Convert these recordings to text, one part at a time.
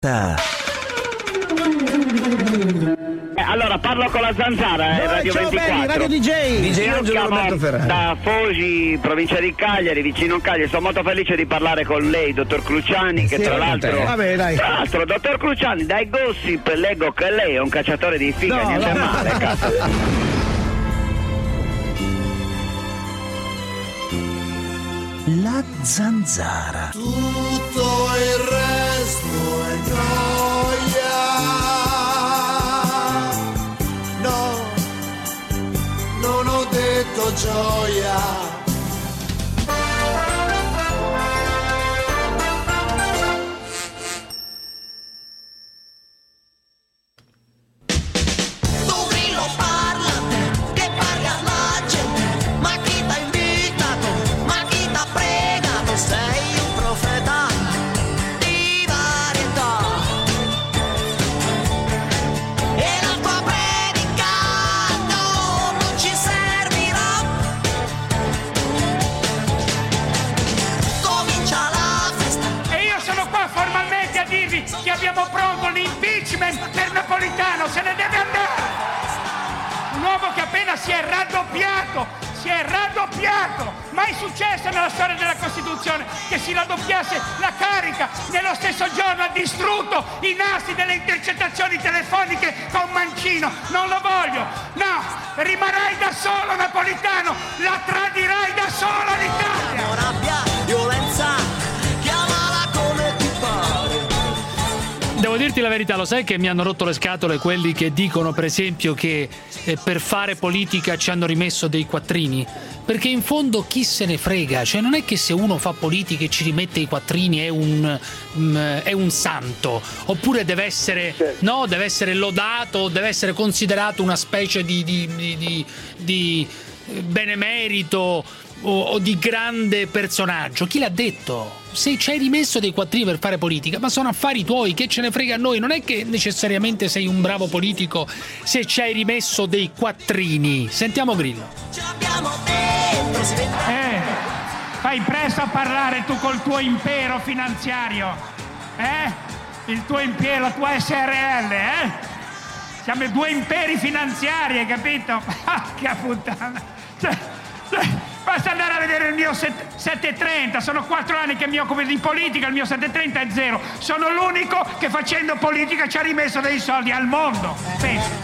Allora parlo con la Zanzara, Radio ciao 24. belli, Radio DJ Io Roberto Ferrari. da Fogi, provincia di Cagliari, vicino a Cagliari. Sono molto felice di parlare con lei, dottor Cruciani, che Sì, tra l'altro, vabbè, dai. dottor Cruciani, dai gossip leggo che lei è un cacciatore di figa, niente male, cazzo. La Zanzara. Tutto il resto è gioia. No, non ho detto gioia. che abbiamo pronto l'impeachment per Napolitano, se ne deve andare. Un uomo che appena si è raddoppiato, mai successo nella storia della Costituzione che si raddoppiasse la carica, nello stesso giorno ha distrutto i nastri delle intercettazioni telefoniche con Mancino. Non lo voglio, no, rimarrai da solo Napolitano, la tradirai da sola l'Italia. Rabbia, violenza, chiamala come ti pare. Devo dirti la verità, lo sai che mi hanno rotto le scatole quelli che dicono, per esempio, che per fare politica ci hanno rimesso dei quattrini? Perché in fondo chi se ne frega? Cioè non è che se uno fa politica e ci rimette i quattrini è un santo, oppure deve essere, no, deve essere lodato, deve essere considerato una specie di benemerito o di grande personaggio. Chi l'ha detto? Se ci hai rimesso dei quattrini per fare politica, ma sono affari tuoi, che ce ne frega a noi? Non è che necessariamente sei un bravo politico se ci hai rimesso dei quattrini. Sentiamo Grillo. Fai presto a parlare tu col tuo impero finanziario, il tuo impero, la tua SRL, siamo due imperi finanziari, hai capito? Che puttana. Basta andare a vedere il mio 730, sono 4 anni che mi occupo di politica, il mio 730 è 0. Sono l'unico che facendo politica ci ha rimesso dei soldi al mondo. Pensa.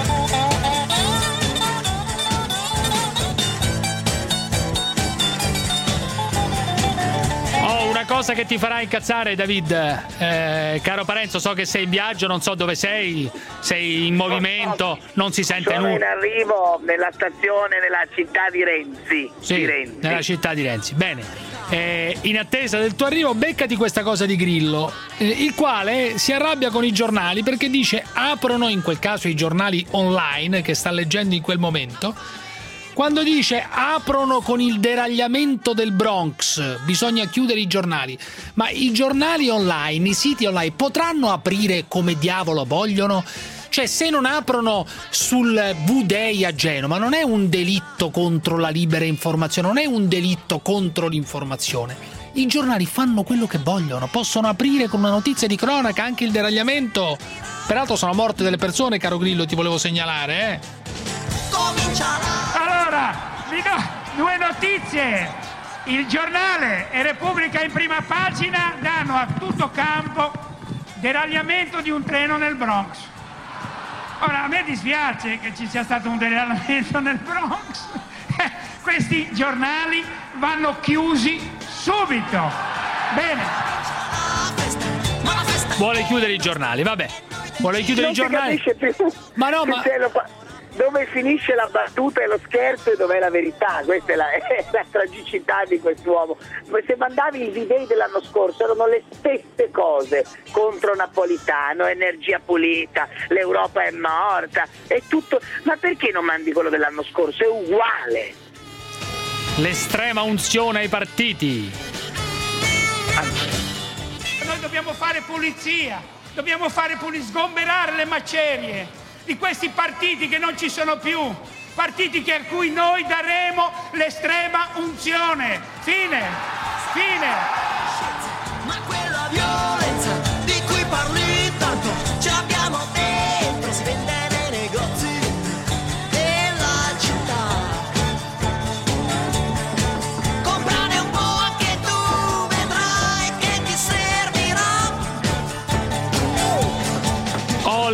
Una cosa che ti farà incazzare, David, caro Parenzo, so che sei in viaggio, non so dove sei in movimento, non si sente Sono nulla. in arrivo nella stazione, nella città di Renzi. Sì, nella città di Renzi. Bene, in attesa del tuo arrivo, beccati questa cosa di Grillo, il quale si arrabbia con i giornali perché dice aprono, in quel caso i giornali online che sta leggendo in quel momento. Quando dice aprono con il deragliamento del Bronx, bisogna chiudere i giornali. Ma i giornali online, i siti online, potranno aprire come diavolo vogliono? Cioè, se non aprono sul V-Day a Genova, non è un delitto contro la libera informazione, non è un delitto contro l'informazione. I giornali fanno quello che vogliono, possono aprire con una notizia di cronaca anche il deragliamento. Peraltro sono morte delle persone, caro Grillo, ti volevo segnalare, Allora, vi do 2 notizie. Il giornale e Repubblica in prima pagina danno a tutto campo deragliamento di un treno nel Bronx. Ora, a me dispiace che ci sia stato un deragliamento nel Bronx. Questi giornali vanno chiusi subito. Bene. Vuole chiudere i giornali, vabbè. Vuole chiudere i giornali? Ma no, ma... Dove finisce la battuta e lo scherzo e dov'è la verità? Questa è la tragicità di quest'uomo. Se mandavi il V-Day dell'anno scorso erano le stesse cose contro Napolitano, energia pulita, l'Europa è morta, è tutto. Ma perché non mandi quello dell'anno scorso? È uguale. L'estrema unzione ai partiti. Noi dobbiamo fare pulizia, dobbiamo sgomberare le macerie di questi partiti che non ci sono più, partiti a cui noi daremo l'estrema unzione. Fine. Ma quella violenza di cui parli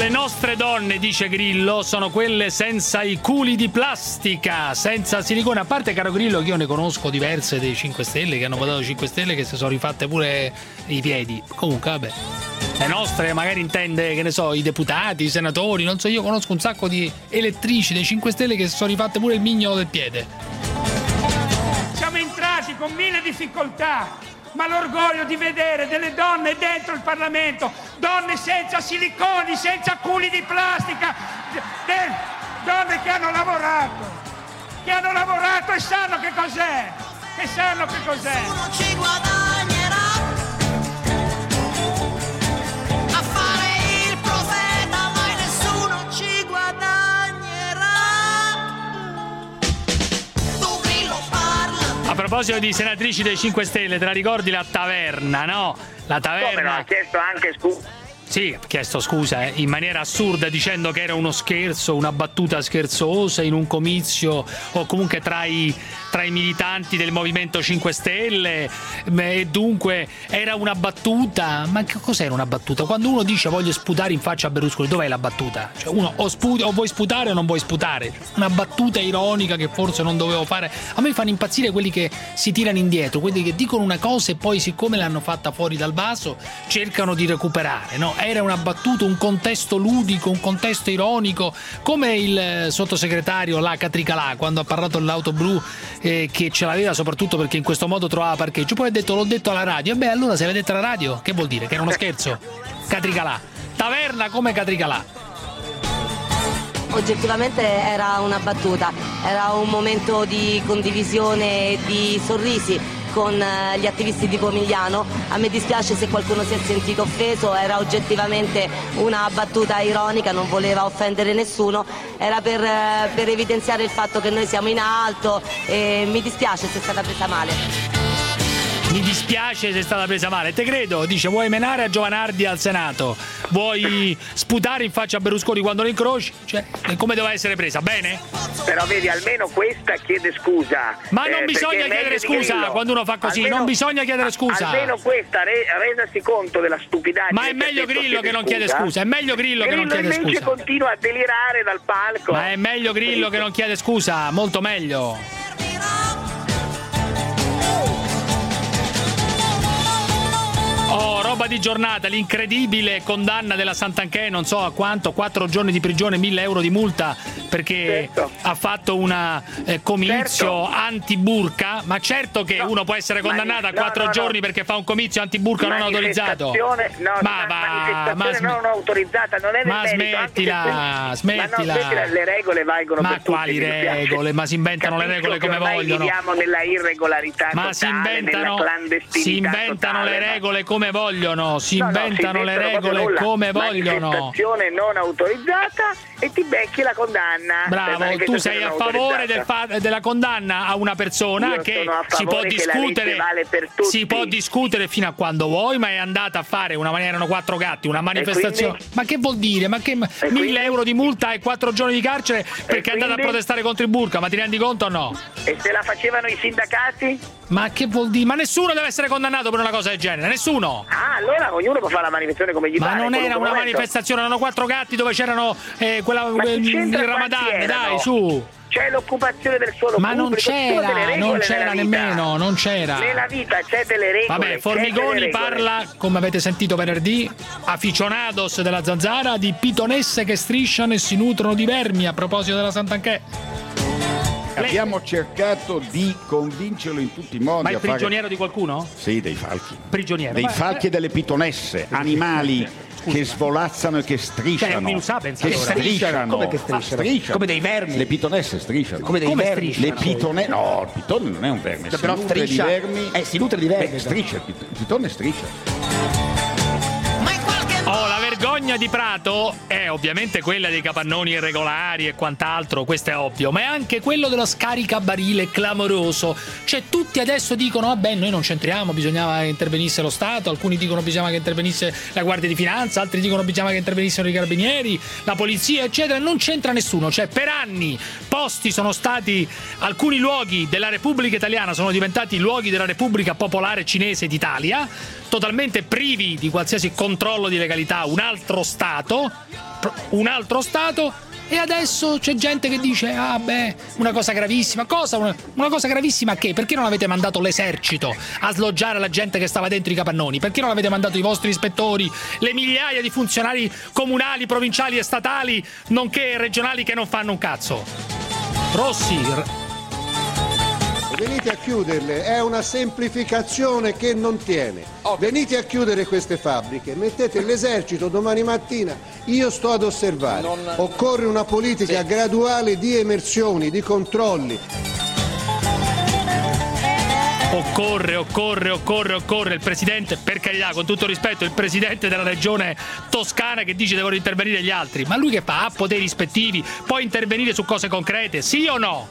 le nostre donne, dice Grillo, sono quelle senza i culi di plastica, senza silicone. A parte, caro Grillo, che io ne conosco diverse dei 5 Stelle che hanno votato 5 Stelle che si sono rifatte pure i piedi. Comunque, vabbè. Le nostre magari intende, che ne so, i deputati, i senatori, non so, io conosco un sacco di elettrici dei 5 Stelle che si sono rifatte pure il mignolo del piede. Siamo entrati con 1000 difficoltà, ma l'orgoglio di vedere delle donne dentro il Parlamento, donne senza siliconi, senza culi di plastica, donne che hanno lavorato e sanno che cos'è, Nessuno ci guadagnerà a fare il profeta, mai nessuno ci guadagnerà. Tu Grillo parla. A proposito di senatrici dei 5 Stelle, te la ricordi la taverna, no? La taverna. Come no, ha chiesto anche scusa. Sì, ha chiesto scusa in maniera assurda, dicendo che era uno scherzo, una battuta scherzosa in un comizio o comunque tra i militanti del Movimento 5 Stelle, e dunque era una battuta. Ma che cos'era una battuta? Quando uno dice voglio sputare in faccia a Berlusconi, dov'è la battuta? Cioè uno o vuoi sputare o non vuoi sputare. Una battuta ironica che forse non dovevo fare. A me fanno impazzire quelli che si tirano indietro, quelli che dicono una cosa e poi, siccome l'hanno fatta fuori dal vaso, cercano di recuperare, no? Era una battuta, un contesto ludico, un contesto ironico, come il sottosegretario Catricalà quando ha parlato dell'auto blu, che ce l'aveva soprattutto perché in questo modo trovava parcheggio. Poi ha detto l'ho detto alla radio. E beh, allora se l'ha detto alla radio, che vuol dire? Che era uno scherzo? Catricalà, taverna come Catricalà. Oggettivamente era una battuta, era un momento di condivisione e di sorrisi con gli attivisti di Pomigliano. A me dispiace se qualcuno si è sentito offeso, era oggettivamente una battuta ironica, non voleva offendere nessuno, era per evidenziare il fatto che noi siamo in alto e mi dispiace se è stata presa male. Mi dispiace se è stata presa male, te credo. Dice vuoi menare a Giovanardi al Senato, vuoi sputare in faccia a Berlusconi quando lo incroci, cioè come doveva essere presa, bene? Però vedi, almeno questa chiede scusa. Ma non bisogna chiedere scusa quando uno fa così, almeno, non bisogna chiedere scusa. Almeno questa, resasi conto della stupidaggine. Ma è meglio Grillo che non chiede scusa, è meglio Grillo che non chiede scusa. Invece continua a delirare dal palco. Ma è meglio Grillo che non chiede scusa, molto meglio. Oh, roba di giornata, l'incredibile condanna della Santanchè, non so a quanto, 4 giorni di prigione, 1.000 euro di multa perché ha fatto una comizio anti-burka. Ma certo che uno può essere condannato a 4 giorni perché fa un comizio anti-burka non autorizzato. Non autorizzata, non è ma smettila. Le regole valgono ma per tutti. Ma quali regole? Ma si inventano le regole come vogliono. Viviamo nella irregolarità totale, nella clandestinità. Si inventano totale, le regole come vogliono, si inventano le regole come vogliono. Manifestazione non autorizzata e ti becchi la condanna. Bravo, tu sei a favore della condanna a una persona che si può discutere, si può discutere fino a quando vuoi, ma è andata a fare erano 4 gatti, una manifestazione. Ma che vuol dire? Ma che 1.000 euro di multa e 4 giorni di carcere perché è andata a protestare contro il burka, ma ti rendi conto o no? E se la facevano i sindacati? Ma che vuol dire? Ma nessuno deve essere condannato per una cosa del genere, nessuno. Ah, allora ognuno può fare la manifestazione come gli pare. Ma non era una manifestazione, erano 4 gatti dove c'erano il Ramadan, dai, su. C'è l'occupazione del suolo ma pubblico. non c'era nemmeno, non c'era. Nella vita c'è delle regole. Vabbè, Formigoni parla, come avete sentito venerdì, aficionados della zanzara, di pitonesse che strisciano e si nutrono di vermi a proposito della Santanchè. Abbiamo cercato di convincerlo in tutti i modi. Ma è prigioniero di qualcuno? Sì, dei falchi. Prigioniero. Dei falchi e delle pitonesse, animali che svolazzano e che strisciano. Che strisciano. Come che strisciano? Come dei vermi. Le pitonesse strisciano. Come dei vermi. Le pitone. No, il pitone non è un verme. Si nutre di vermi. Si nutre di vermi. Striscia, il pitone striscia. Oh, la vergogna di Prato è ovviamente quella dei capannoni irregolari e quant'altro, questo è ovvio, ma è anche quello dello scaricabarile clamoroso. Cioè tutti adesso dicono vabbè, noi non c'entriamo, bisognava che intervenisse lo Stato, alcuni dicono bisognava che intervenisse la Guardia di Finanza, altri dicono bisognava che intervenissero i carabinieri, la polizia, eccetera. Non c'entra nessuno. Cioè per anni alcuni luoghi della Repubblica Italiana sono diventati luoghi della Repubblica Popolare Cinese d'Italia, totalmente privi di qualsiasi controllo di legalità, un altro Stato, un altro Stato, e adesso c'è gente che dice una cosa gravissima. Cosa? Una cosa gravissima che? Perché non avete mandato l'esercito a sloggiare la gente che stava dentro i capannoni? Perché non avete mandato i vostri ispettori, le migliaia di funzionari comunali, provinciali e statali, nonché regionali che non fanno un cazzo? Rossi, venite a chiuderle, è una semplificazione che non tiene. Venite a chiudere queste fabbriche, mettete l'esercito domani mattina, io sto ad osservare. Occorre una politica graduale di emersioni, di controlli. Occorre il presidente, per carità, con tutto rispetto, il presidente della regione toscana che dice devono intervenire gli altri, ma lui che fa? Ha poteri ispettivi, può intervenire su cose concrete, sì o no?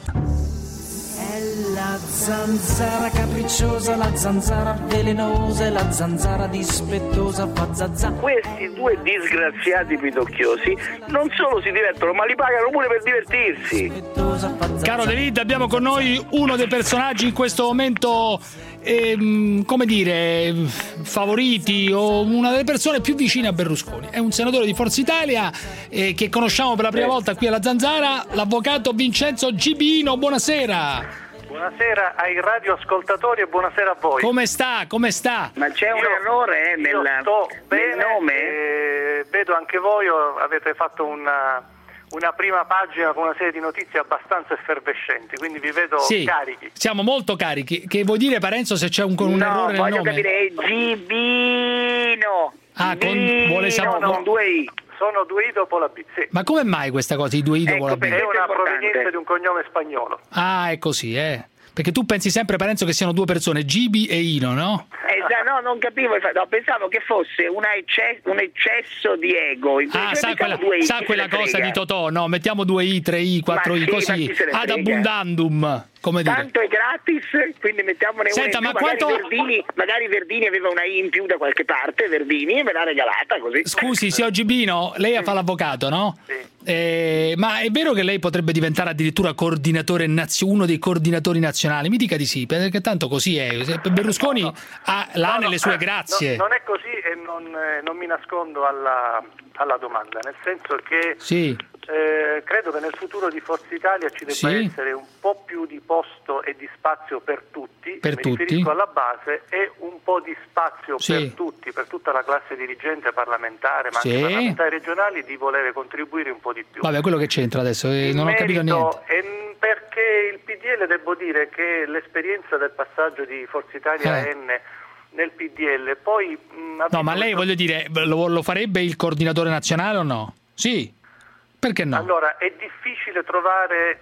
È la zanzara capricciosa, la zanzara velenosa, la zanzara dispettosa fa zazza. Questi due disgraziati pidocchiosi non solo si divertono, ma li pagano pure per divertirsi. Caro David, abbiamo con noi uno dei personaggi in questo momento, come dire, favoriti, o una delle persone più vicine a Berlusconi. È un senatore di Forza Italia che conosciamo per la prima volta qui alla Zanzara, l'avvocato Vincenzo Gibino. Buonasera. Buonasera ai radioascoltatori e buonasera a voi. Come sta? Ma c'è un errore nel nome? Vedo anche voi, avete fatto una prima pagina con una serie di notizie abbastanza effervescenti, quindi vi vedo carichi. Siamo molto carichi. Che vuol dire, Parenzo, se c'è un errore nel nome? No, voglio capire, è Gibino. Vuole sapere con due I. Sono due I dopo la B, sì. Ma come mai questa cosa, i due I dopo la B? È una provenienza di un cognome spagnolo. Ah, è così, Perché tu pensi sempre, Parenzo, che siano due persone, Gibi e Ino, no? No, non capivo, pensavo che fosse un eccesso di ego. Sa quella cosa di Totò, no? Mettiamo 2 I, 3 I, 4 I, così, ad abundandum, come dire. Tanto è gratis, quindi mettiamone una in più. Ma quanto... magari Verdini aveva una I in più da qualche parte, Verdini, e me l'ha regalata così. Scusi, signor Gibino, lei fa l'avvocato, no? Sì. Ma è vero che lei potrebbe diventare addirittura coordinatore uno dei coordinatori nazionali? Mi dica di sì, perché tanto così è. Berlusconi l'ha nelle sue grazie. Non è così, e non mi nascondo alla domanda, nel senso che credo che nel futuro di Forza Italia ci debba essere un po' più di posto e di spazio per tutti, riferisco alla base, e un po' di spazio per tutti, per tutta la classe dirigente parlamentare, ma anche parlamentari regionali, di volere contribuire un po' di più. Vabbè, quello che c'entra adesso, non ho capito niente. Perché il PDL, devo dire che l'esperienza del passaggio di Forza Italia N nel PDL, poi... No, ma lei, voglio dire, lo farebbe il coordinatore nazionale o no? Sì. Perché no? Allora, è difficile trovare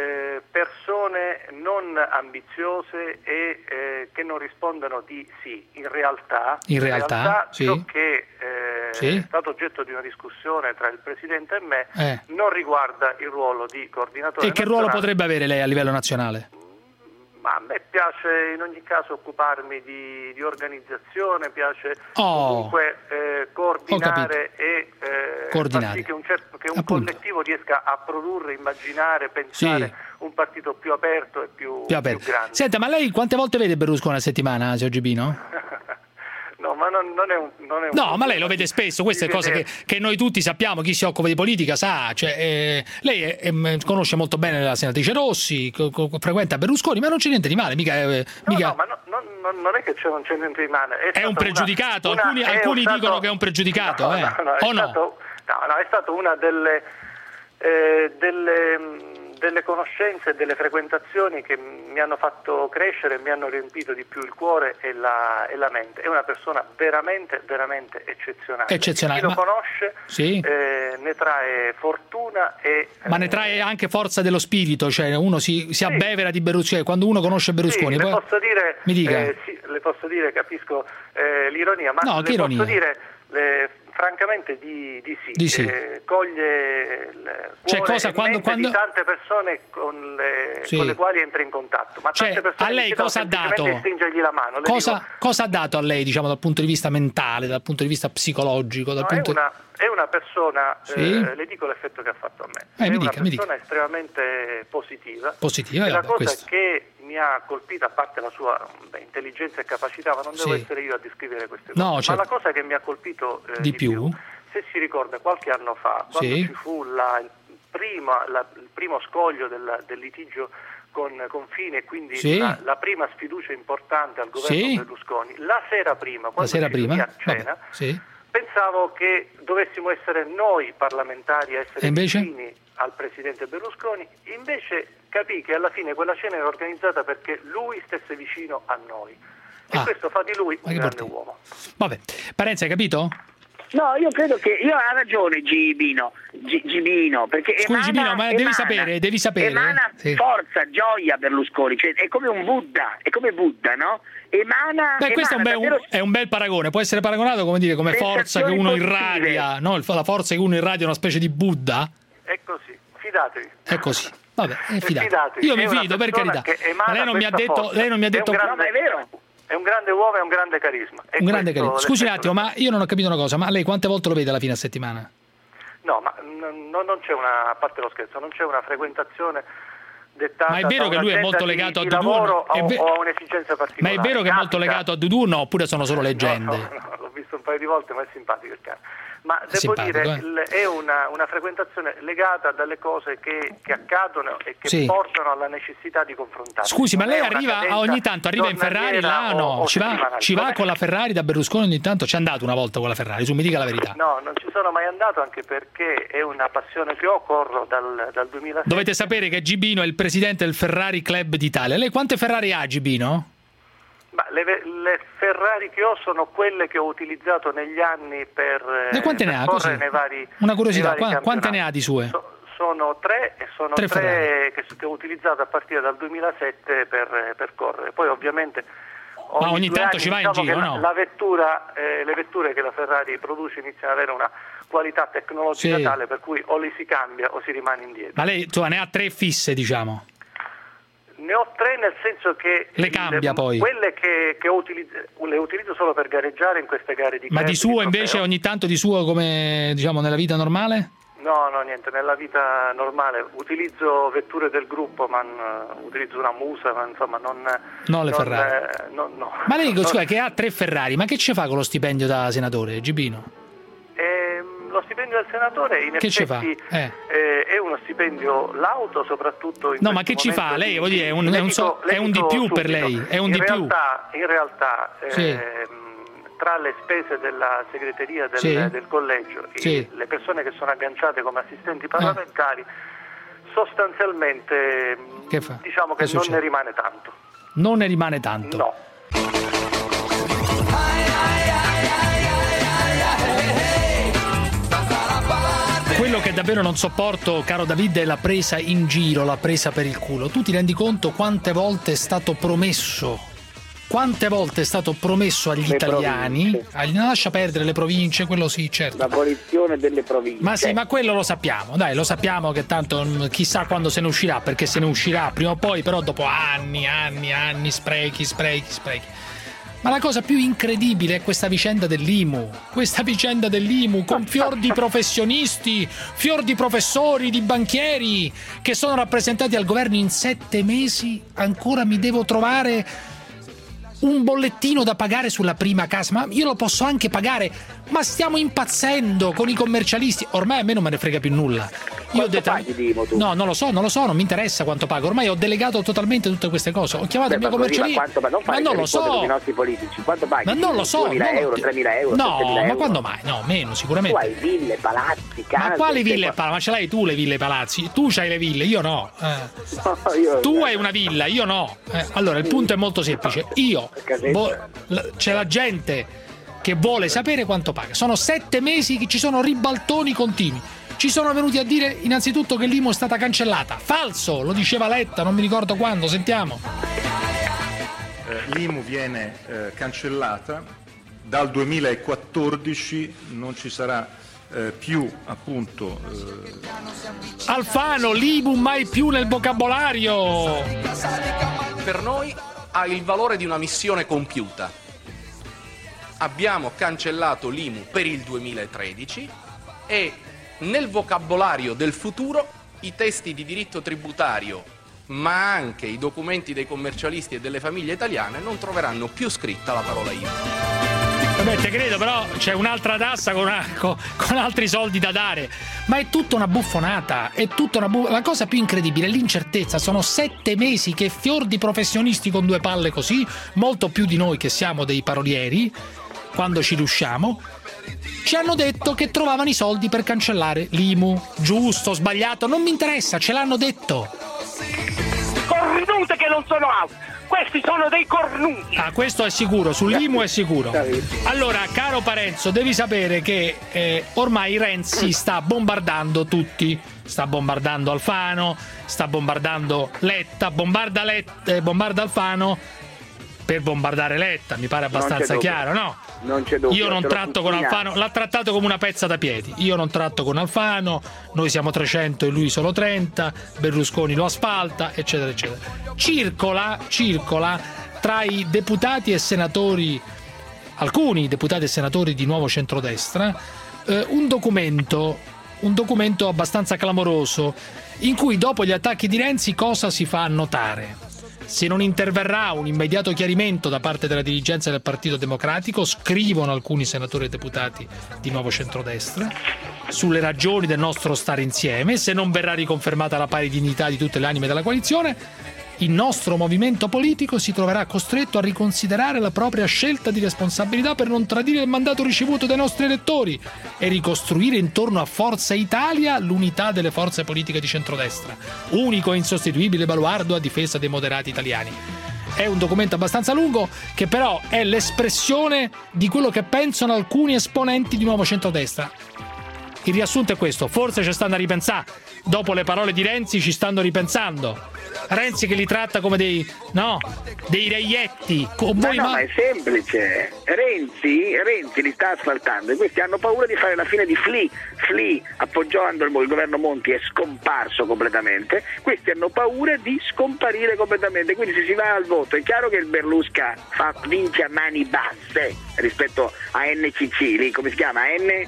persone non ambiziose e che non rispondano di sì. In realtà ciò che è stato oggetto di una discussione tra il Presidente e me non riguarda il ruolo di coordinatore nazionale. E che ruolo potrebbe avere lei a livello nazionale? Ma a me piace in ogni caso occuparmi di organizzazione, piace comunque coordinare e far sì che un collettivo riesca a produrre, immaginare, pensare un partito più aperto e più grande. Senta, ma lei quante volte vede Berlusconi a settimana, signor Gibino? No, ma non è un no, ma lei lo vede spesso, queste cose che noi tutti sappiamo, chi si occupa di politica sa, lei conosce molto bene la senatrice Rossi, frequenta Berlusconi, ma non c'è niente di male, mica. No, ma non è che non c'è niente di male. È un pregiudicato, alcuni dicono che è un pregiudicato, no, è stato una delle conoscenze e delle frequentazioni che mi hanno fatto crescere e mi hanno riempito di più il cuore e la mente. È una persona veramente, veramente eccezionale. Chi lo conosce ne trae fortuna ma ne trae anche forza dello spirito, cioè uno si abbevera di Berlusconi. Quando uno conosce Berlusconi, le posso dire, mi dica. Le posso dire, capisco l'ironia, ma le posso dire francamente di sì. Coglie il cuore di tante persone con le quali entra in contatto, ma tante persone a lei cosa ha dato? Stringergli la mano. Cosa ha dato a lei, diciamo, dal punto di vista mentale, dal punto di vista psicologico? È una persona, le dico l'effetto che ha fatto a me, è una persona estremamente positiva. E la cosa che mi ha colpito, a parte la sua intelligenza e capacità, ma non devo essere io a descrivere queste cose, ma la cosa che mi ha colpito di più, se si ricorda qualche anno fa, quando ci fu il primo scoglio del litigio con Fini e quindi la prima sfiducia importante al governo Berlusconi, la sera prima, quando ci fu a cena, pensavo che dovessimo essere noi parlamentari a essere vicini al presidente Berlusconi, invece capì che alla fine quella cena era organizzata perché lui stesse vicino a noi e questo fa di lui un grande uomo. Vabbè, Parenzo, hai capito? No, io credo che ha ragione Gibino, perché scusi Gibino, ma devi sapere. Emana forza, gioia Berlusconi, cioè è come un Buddha, no? Questo è un bel paragone, può essere paragonato come forza che uno irradia, no? La forza che uno irradia è una specie di Buddha. È così, fidatevi. È così. Vabbè, fidatevi. Io mi fido, per carità. Ma lei non mi ha detto no, è vero. È un grande uomo e un grande carisma. Scusi un attimo, ma io non ho capito una cosa, ma lei quante volte lo vede alla fine a settimana? No, ma non c'è a parte lo scherzo, non c'è una frequentazione dettata. Ma è vero che lui è molto legato a Dudu? O a un'esigenza particolare. Ma è vero che è molto legato a Dudu? No, oppure sono solo leggende? No, l'ho visto un paio di volte, ma è simpatico il cane. Ma devo dire, è una frequentazione legata dalle cose che accadono e che portano alla necessità di confrontarsi. Scusi, ma lei ogni tanto arriva in Ferrari là o no? Ci va con la Ferrari da Berlusconi ogni tanto? Ci è andato una volta con la Ferrari, mi dica la verità. No, non ci sono mai andato, anche perché è una passione che ho, corro dal 2007. Dovete sapere che Gibino è il presidente del Ferrari Club d'Italia. Lei quante Ferrari ha, Gibino? Ma le Ferrari che ho sono quelle che ho utilizzato negli anni per quante ne ha? Correre nei vari. Una curiosità, quante ne ha di sue? Sono tre e sono tre che ho utilizzato a partire dal 2007 per correre. Poi ovviamente ogni tanto ci va in giro, no? Le vetture che la Ferrari produce iniziano ad avere una qualità tecnologica tale per cui o li si cambia o si rimane indietro. Ma lei ne ha tre fisse, diciamo? Ne ho tre, nel senso che le cambia poi. Quelle che le utilizzo solo per gareggiare in queste gare di Ma di suo invece ogni tanto come diciamo nella vita normale? No, niente, nella vita normale utilizzo vetture del gruppo, ma utilizzo una Musa, ma insomma non le Ferrari. No. Ma lei scusa, che ha tre Ferrari, ma che ci fa con lo stipendio da senatore, Gibino? Lo stipendio del senatore in effetti è uno stipendio lauto, soprattutto in no, ma che ci fa? Lei vuol dire, è un di più subito. Per lei, è un di più. In realtà tra le spese della segreteria del collegio e le persone che sono agganciate come assistenti parlamentari, sostanzialmente diciamo che non ne rimane tanto. Non ne rimane tanto? No. Quello che davvero non sopporto, caro David, è la presa in giro, la presa per il culo. Tu ti rendi conto quante volte è stato promesso? Quante volte è stato promesso agli italiani? Non lascia perdere le province, quello sì, certo. L'abolizione delle province. Ma sì, ma quello lo sappiamo, dai, lo sappiamo che tanto chissà quando se ne uscirà, perché se ne uscirà prima o poi, però dopo anni, sprechi. Ma la cosa più incredibile è questa vicenda dell'IMU. Con fior di professionisti, fior di professori, di banchieri che sono rappresentati al governo in 7 mesi. Ancora mi devo trovare un bollettino da pagare sulla prima casa. Ma io lo posso anche pagare. Ma stiamo impazzendo con i commercialisti. Ormai a me non me ne frega più nulla. Io paghi di IMU tu? No, non lo so, non mi interessa quanto pago. Ormai ho delegato totalmente tutte queste cose. Ho chiamato il mio commercialista. Ma non lo so. I nostri politici, quanto paghi? Ma non lo so. 2.000 euro, 3.000 euro, no, 7.000 euro. Ma quando mai? No, meno sicuramente. Tu hai ville, palazzi, case. Ma quali ville e palazzi? Ma ce l'hai tu le ville e palazzi? Tu c'hai le ville, io no. Tu hai una villa, io no. Allora il punto è molto semplice. C'è la gente che vuole sapere quanto paga. Sono 7 mesi che ci sono ribaltoni continui. Ci sono venuti a dire innanzitutto che l'IMU è stata cancellata. Falso, lo diceva Letta, non mi ricordo quando, sentiamo. L'IMU viene cancellata, dal 2014 non ci sarà più appunto Alfano, l'IMU mai più nel vocabolario. Per noi ha il valore di una missione compiuta. Abbiamo cancellato l'IMU per il 2013 e nel vocabolario del futuro i testi di diritto tributario, ma anche i documenti dei commercialisti e delle famiglie italiane non troveranno più scritta la parola IMU. Vabbè, te credo, però c'è un'altra tassa con altri soldi da dare. Ma è tutta una buffonata, La cosa più incredibile è l'incertezza. Sono 7 mesi che fior di professionisti con due palle così, molto più di noi che siamo dei parolieri, quando ci riusciamo, ci hanno detto che trovavano i soldi per cancellare l'IMU. Giusto, sbagliato, non mi interessa, ce l'hanno detto. Cornute che non sono auto. Questi sono dei cornuti. Ah, questo è sicuro, sull'IMU è sicuro. Allora, caro Parenzo, devi sapere che ormai Renzi sta bombardando tutti. Sta bombardando Alfano, sta bombardando Letta, bombarda Alfano per bombardare Letta, mi pare abbastanza chiaro, no? Non c'è dubbio. Io non tratto con Alfano, l'ha trattato come una pezza da piedi. Io non tratto con Alfano, noi siamo 300 e lui solo 30, Berlusconi lo asfalta, eccetera, eccetera. Circola tra i deputati e senatori, alcuni deputati e senatori di Nuovo Centrodestra, un documento abbastanza clamoroso, in cui dopo gli attacchi di Renzi cosa si fa notare? Se non interverrà un immediato chiarimento da parte della dirigenza del Partito Democratico, scrivono alcuni senatori e deputati di Nuovo Centrodestra, sulle ragioni del nostro stare insieme, se non verrà riconfermata la pari dignità di tutte le anime della coalizione, il nostro movimento politico si troverà costretto a riconsiderare la propria scelta di responsabilità per non tradire il mandato ricevuto dai nostri elettori e ricostruire intorno a Forza Italia l'unità delle forze politiche di centrodestra, unico e insostituibile baluardo a difesa dei moderati italiani. È un documento abbastanza lungo che però è l'espressione di quello che pensano alcuni esponenti di Nuovo Centrodestra. Il riassunto è questo: forse ci stanno a ripensare, dopo le parole di Renzi ci stanno ripensando. Renzi che li tratta come dei reietti. Ma è semplice. Renzi li sta asfaltando e questi hanno paura di fare la fine di Flea, appoggiando il governo Monti, è scomparso completamente. Questi hanno paura di scomparire completamente, quindi se si va al voto è chiaro che il Berlusca vince a mani basse rispetto a NCC, lì come si chiama?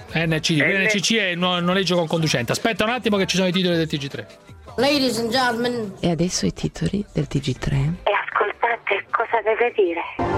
NCC è il noleggio con conducente. Aspetta un attimo che ci sono i titoli del TG3. Ladies and gentlemen. E adesso i titoli del TG3. E ascoltate cosa deve dire.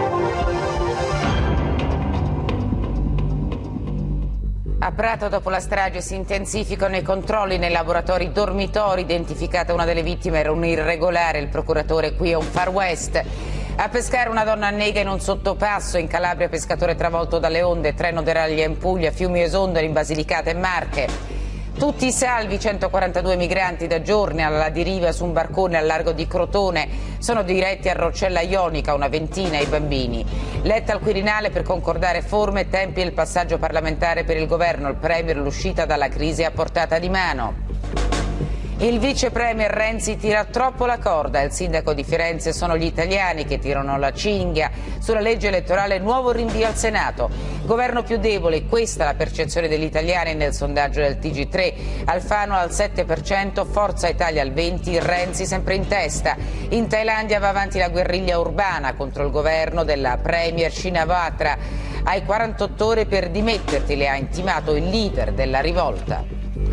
A Prato, dopo la strage, si intensificano i controlli nei laboratori dormitori. Identificata una delle vittime, era un irregolare. Il procuratore qui è un Far West. A pescare una donna annega in un sottopasso. In Calabria, pescatore travolto dalle onde. Treno deraglia in Puglia, Fiumi Esondoli in Basilicata e Marche. Tutti salvi 142 migranti da giorni alla deriva su un barcone al largo di Crotone. Sono diretti a Roccella Ionica, una ventina i bambini. Letta al Quirinale per concordare forme, tempi e il passaggio parlamentare per il governo. Il Premier l'uscita dalla crisi a portata di mano. Il vice premier Renzi tira troppo la corda. Il sindaco di Firenze: sono gli italiani che tirano la cinghia. Sulla legge elettorale nuovo rinvio al Senato. Governo più debole, questa è la percezione degli italiani nel sondaggio del TG3. Alfano al 7%, Forza Italia al 20%, Renzi sempre in testa. In Thailandia va avanti la guerriglia urbana contro il governo della premier Shinawatra. Hai 48 ore per dimetterti, le ha intimato il leader della rivolta.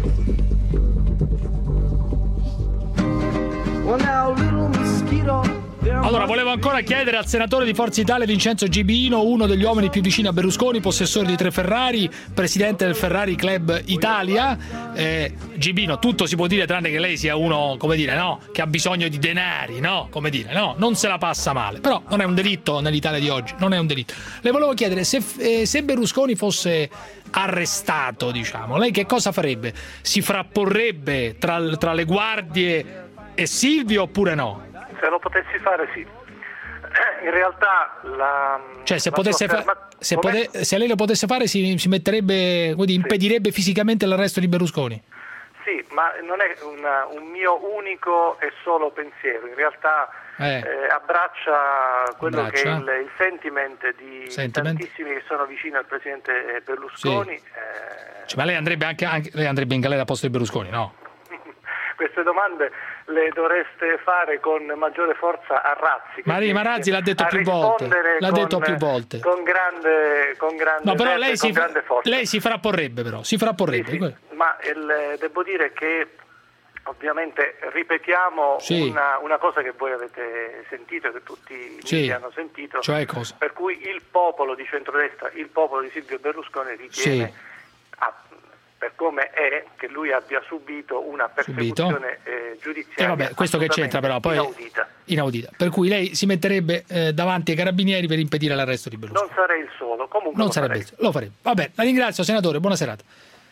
Allora, volevo ancora chiedere al senatore di Forza Italia Vincenzo Gibino, uno degli uomini più vicini a Berlusconi, possessore di 3 Ferrari, presidente del Ferrari Club Italia. Gibino, tutto si può dire tranne che lei sia uno, come dire, no, che ha bisogno di denari, no, come dire, no, non se la passa male. Però non è un delitto nell'Italia di oggi, non è un delitto. Le volevo chiedere se Berlusconi fosse arrestato, diciamo, lei che cosa farebbe? Si frapporrebbe tra le guardie e Silvio oppure no? Se lo potessi fare, sì. In realtà cioè se lei lo potesse fare si metterebbe, quindi impedirebbe fisicamente l'arresto di Berlusconi. Sì, ma non è un mio unico e solo pensiero. In realtà abbraccia quello che è il sentiment di tantissimi che sono vicini al presidente Berlusconi. Sì. Ma lei andrebbe lei andrebbe in galera a posto di Berlusconi, no? Queste domande le dovreste fare con maggiore forza a Razzi. Ma Razzi l'ha detto più volte. L'ha detto più volte. Con grande no, però lei grande forza. Lei si frapporrebbe, però. Si frapporrebbe. Sì. Ma devo dire che ovviamente ripetiamo Sì. una cosa che voi avete sentito, che tutti Sì. hanno sentito, Cioè cosa? per cui il popolo di centrodestra, il popolo di Silvio Berlusconi ritiene, per come è, che lui abbia subito una persecuzione giudiziaria. E vabbè, questo che c'entra però poi inaudita. Per cui lei si metterebbe davanti ai carabinieri per impedire l'arresto di Berlusconi. Non sarei il solo, comunque Non lo sarebbe farei. lo farebbe. Vabbè, la ringrazio senatore, buona serata.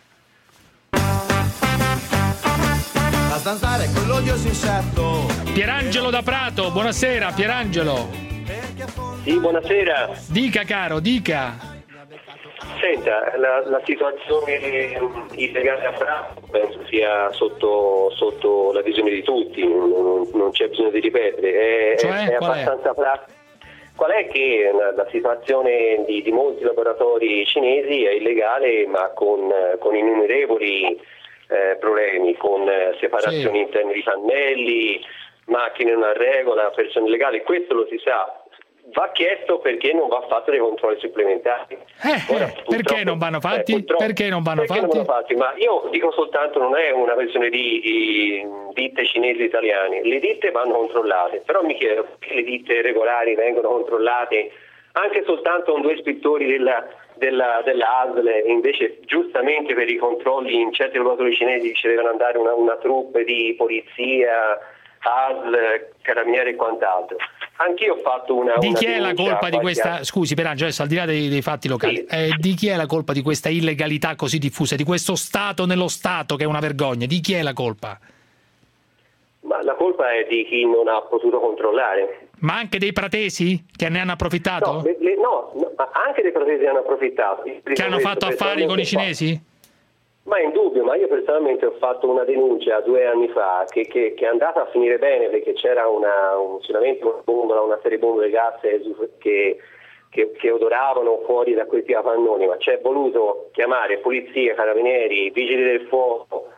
La zanzara è quell'odioso insetto. Pierangelo da Prato, buonasera Pierangelo. Sì, buonasera. Dica caro, dica. Senta, la situazione illegale a Prato penso sia sotto la visione di tutti, non c'è bisogno di ripetere, è abbastanza pratica. Qual è che la situazione di molti laboratori cinesi è illegale, ma con innumerevoli problemi, con separazioni interne di pannelli, macchine non a regola, persone illegali, questo lo si sa. Va chiesto perché non va fatto dei controlli supplementari. Perché non vanno fatti? Perché non vanno fatti? Ma io dico soltanto, non è una questione di ditte cinesi italiane, le ditte vanno controllate, però mi chiedo perché le ditte regolari vengono controllate anche soltanto con 2 ispettori della ASL, e invece giustamente per i controlli in certi laboratori cinesi ci deve andare una troupe di polizia, ASL, carabinieri e quant'altro. Anch'io ho fatto una Di chi è la denuncia colpa di qualche questa? anno. Scusi, Pierangelo, adesso al di là dei fatti locali, di chi è la colpa di questa illegalità così diffusa, di questo Stato nello Stato che è una vergogna? Di chi è la colpa? Ma la colpa è di chi non ha potuto controllare. Ma anche dei pratesi che ne hanno approfittato? No, ma anche dei pratesi hanno approfittato. Che hanno fatto affari con i cinesi? Ma è indubbio, ma io personalmente ho fatto una denuncia 2 anni fa che è andata a finire bene, perché c'era sicuramente una serie di bombe gas che odoravano fuori da questi capannoni, ma c'è voluto chiamare polizia, carabinieri, vigili del fuoco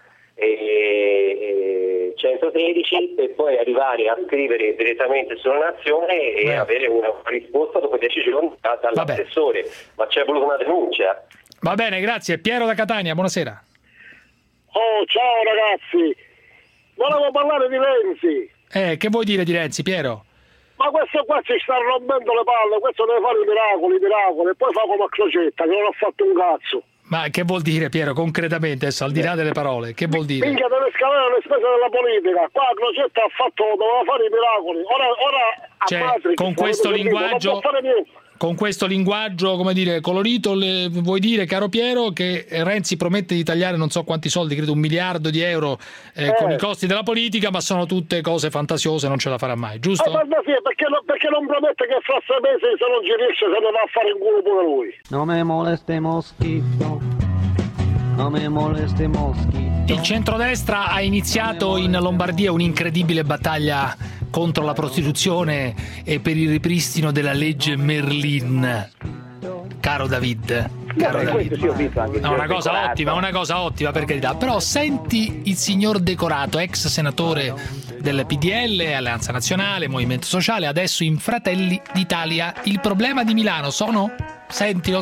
e 113 e poi arrivare a scrivere direttamente sulla Nazione e avere una risposta dopo 10 giorni dall'assessore, ma c'è voluta una denuncia. Va bene, grazie. Piero da Catania, buonasera. Oh, ciao ragazzi. Volevo parlare di Renzi. Che vuoi dire di Renzi, Piero? Ma questo qua ci sta rompendo le palle, questo deve fare i miracoli, e poi fa come a Crocetta, che non ha fatto un cazzo. Ma che vuol dire, Piero, concretamente, adesso, al di là delle parole, che vuol dire? Minchia, deve scalare le spese della politica. Qua Crocetta doveva fare i miracoli. Ora Cioè, con questo linguaggio... non può fare niente. Con questo linguaggio, come dire, colorito, vuoi dire, caro Piero, che Renzi promette di tagliare non so quanti soldi, credo 1 miliardo di euro con i costi della politica, ma sono tutte cose fantasiose, non ce la farà mai, giusto? Sì, perché non promette che fra 6 mesi, se non ci riesce, se ne va a fare in culo pure lui. Non me moleste moschito, non me moleste moschito. Il centrodestra ha iniziato in Lombardia un'incredibile battaglia contro la prostituzione e per il ripristino della legge Merlin. Caro David. Una cosa ottima per carità. Però senti il signor Decorato, ex senatore del PDL, Alleanza Nazionale, Movimento Sociale, adesso in Fratelli d'Italia. Il problema di Milano sono... Sentilo,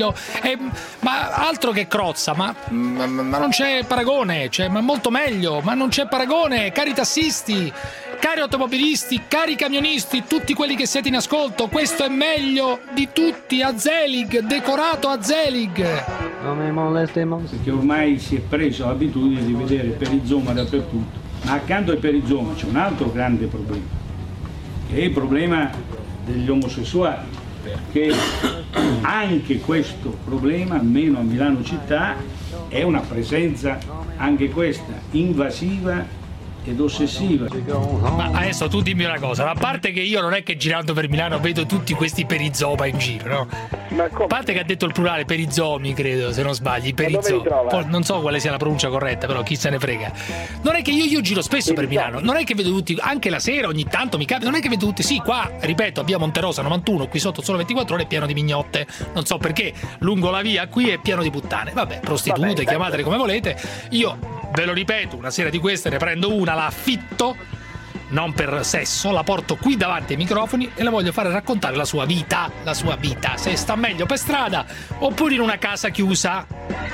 ma altro che Crozza, ma non c'è paragone, ma molto meglio, ma non c'è paragone, cari tassisti, cari automobilisti, cari camionisti, tutti quelli che siete in ascolto, questo è meglio di tutti, a Zelig, Decorato a Zelig. Non mi moleste moschito. Perché ormai si è preso l'abitudine di vedere perizoma dappertutto, ma accanto al perizoma c'è un altro grande problema, che è il problema degli omosessuali. Perché anche questo problema, almeno a Milano città, è una presenza, anche questa, invasiva ed ossessiva. Ma adesso tu dimmi una cosa, a parte che io non è che girando per Milano vedo tutti questi perizoma in giro, no? A parte che ha detto il plurale perizomi, credo, se non sbagli, perizomi. Non so quale sia la pronuncia corretta, però chi se ne frega. Non è che io giro spesso per Milano, non è che vedo tutti, anche la sera ogni tanto mi capita, non è che vedo tutti, sì, qua, ripeto, a via Monterosa 91, qui sotto solo 24 ore è pieno di mignotte, non so perché, lungo la via qui è pieno di puttane, vabbè, prostitute, chiamatele come volete, io ve lo ripeto, una sera di queste ne prendo una, la affitto, non per sesso, la porto qui davanti ai microfoni e la voglio fare raccontare la sua vita, se sta meglio per strada oppure in una casa chiusa.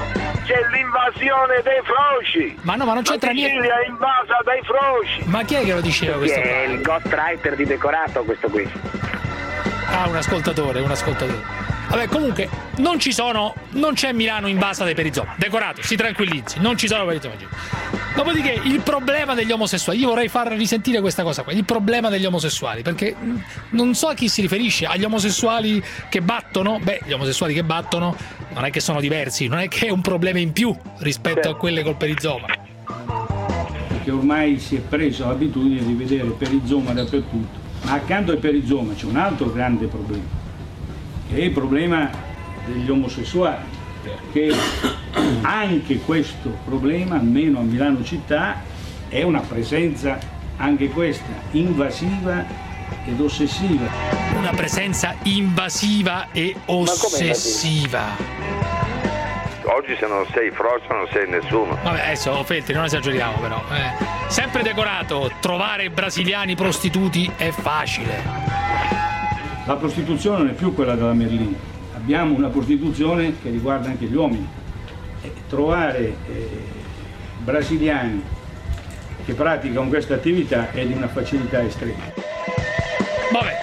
c'è l'invasione dei froci. Ma no, ma non c'entra niente. La Sicilia è invasa dai froci. Ma chi è che lo diceva questo? È il ghostwriter di Decorato, questo qui. Ah, un ascoltatore. Vabbè, comunque, non c'è Milano invasa dai perizoma. Decorato, si tranquillizzi, non ci sono perizomaggi. Dopodiché, il problema degli omosessuali, io vorrei far risentire questa cosa qua, il problema degli omosessuali, perché non so a chi si riferisce, agli omosessuali che battono. Beh, gli omosessuali che battono non è che sono diversi, non è che è un problema in più rispetto a quelle col perizoma. Perché ormai si è preso l'abitudine di vedere perizoma dappertutto, ma accanto al perizoma c'è un altro grande problema, che è il problema degli omosessuali, perché anche questo problema, almeno a Milano città, è una presenza, anche questa, invasiva ed ossessiva. Una presenza invasiva e ossessiva. Oggi se non sei frocio non sei nessuno. Vabbè, adesso Feltri, non esageriamo però. Sempre Decorato, trovare brasiliani prostituti è facile. La prostituzione non è più quella della Merlin, abbiamo una prostituzione che riguarda anche gli uomini. Trovare brasiliani che praticano questa attività è di una facilità estrema. Vabbè.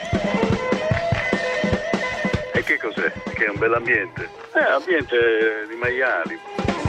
E che cos'è? Che è un bel ambiente? Ambiente di maiali.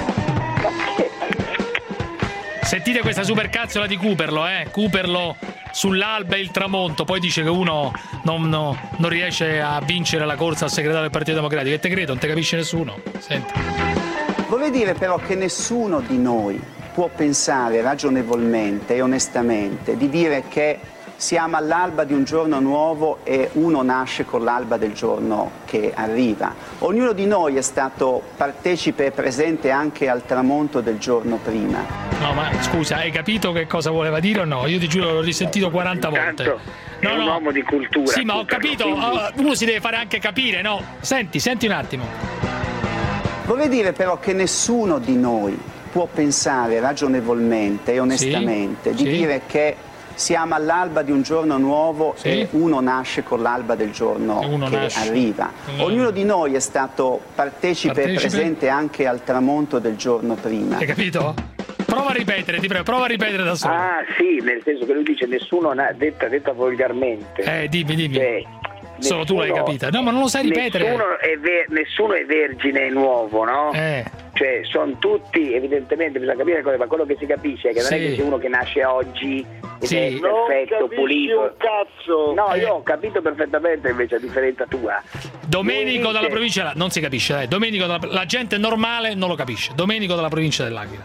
Sentite questa supercazzola di Cooperlo, Cooperlo sull'alba e il tramonto, poi dice che uno non riesce a vincere la corsa al segretario del Partito Democratico. E te credo, non te capisce nessuno. Senti. Vorrei dire però che nessuno di noi può pensare ragionevolmente e onestamente di dire che siamo all'alba di un giorno nuovo e uno nasce con l'alba del giorno che arriva. Ognuno di noi è stato partecipe e presente anche al tramonto del giorno prima. No, ma scusa, hai capito che cosa voleva dire o no? Io ti giuro, l'ho risentito 40 volte. È un uomo di cultura. Sì, ma ho capito, uno si deve fare anche capire, no? Senti un attimo. Vorrei dire però che nessuno di noi può pensare ragionevolmente e onestamente di dire che siamo all'alba di un giorno nuovo e uno nasce con l'alba del giorno che arriva. Ognuno di noi è stato partecipe e presente anche al tramonto del giorno prima. Hai capito? Prova a ripetere, ti prego, prova a ripetere da solo. Ah sì, nel senso che lui dice nessuno detta volgarmente. Dimmi. Solo tu l'hai capita. No, ma non lo sai ripetere. Nessuno è vergine e nuovo, no? Cioè, sono tutti, evidentemente, bisogna capire cosa, ma quello che si capisce è che non è che c'è uno che nasce oggi ed è perfetto, pulito. Un cazzo. No, io ho capito perfettamente invece, a differenza tua. Domenico dalla provincia, non si capisce, Domenico la gente normale non lo capisce. Domenico dalla provincia dell'Aquila.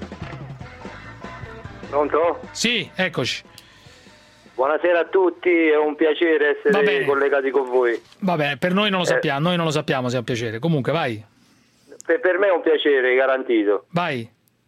Pronto? Sì, eccoci. Buonasera a tutti, è un piacere essere collegati con voi. Va bene, per noi non lo sappiamo, noi non lo sappiamo se è un piacere. Comunque, vai. Per me è un piacere, garantito. Vai.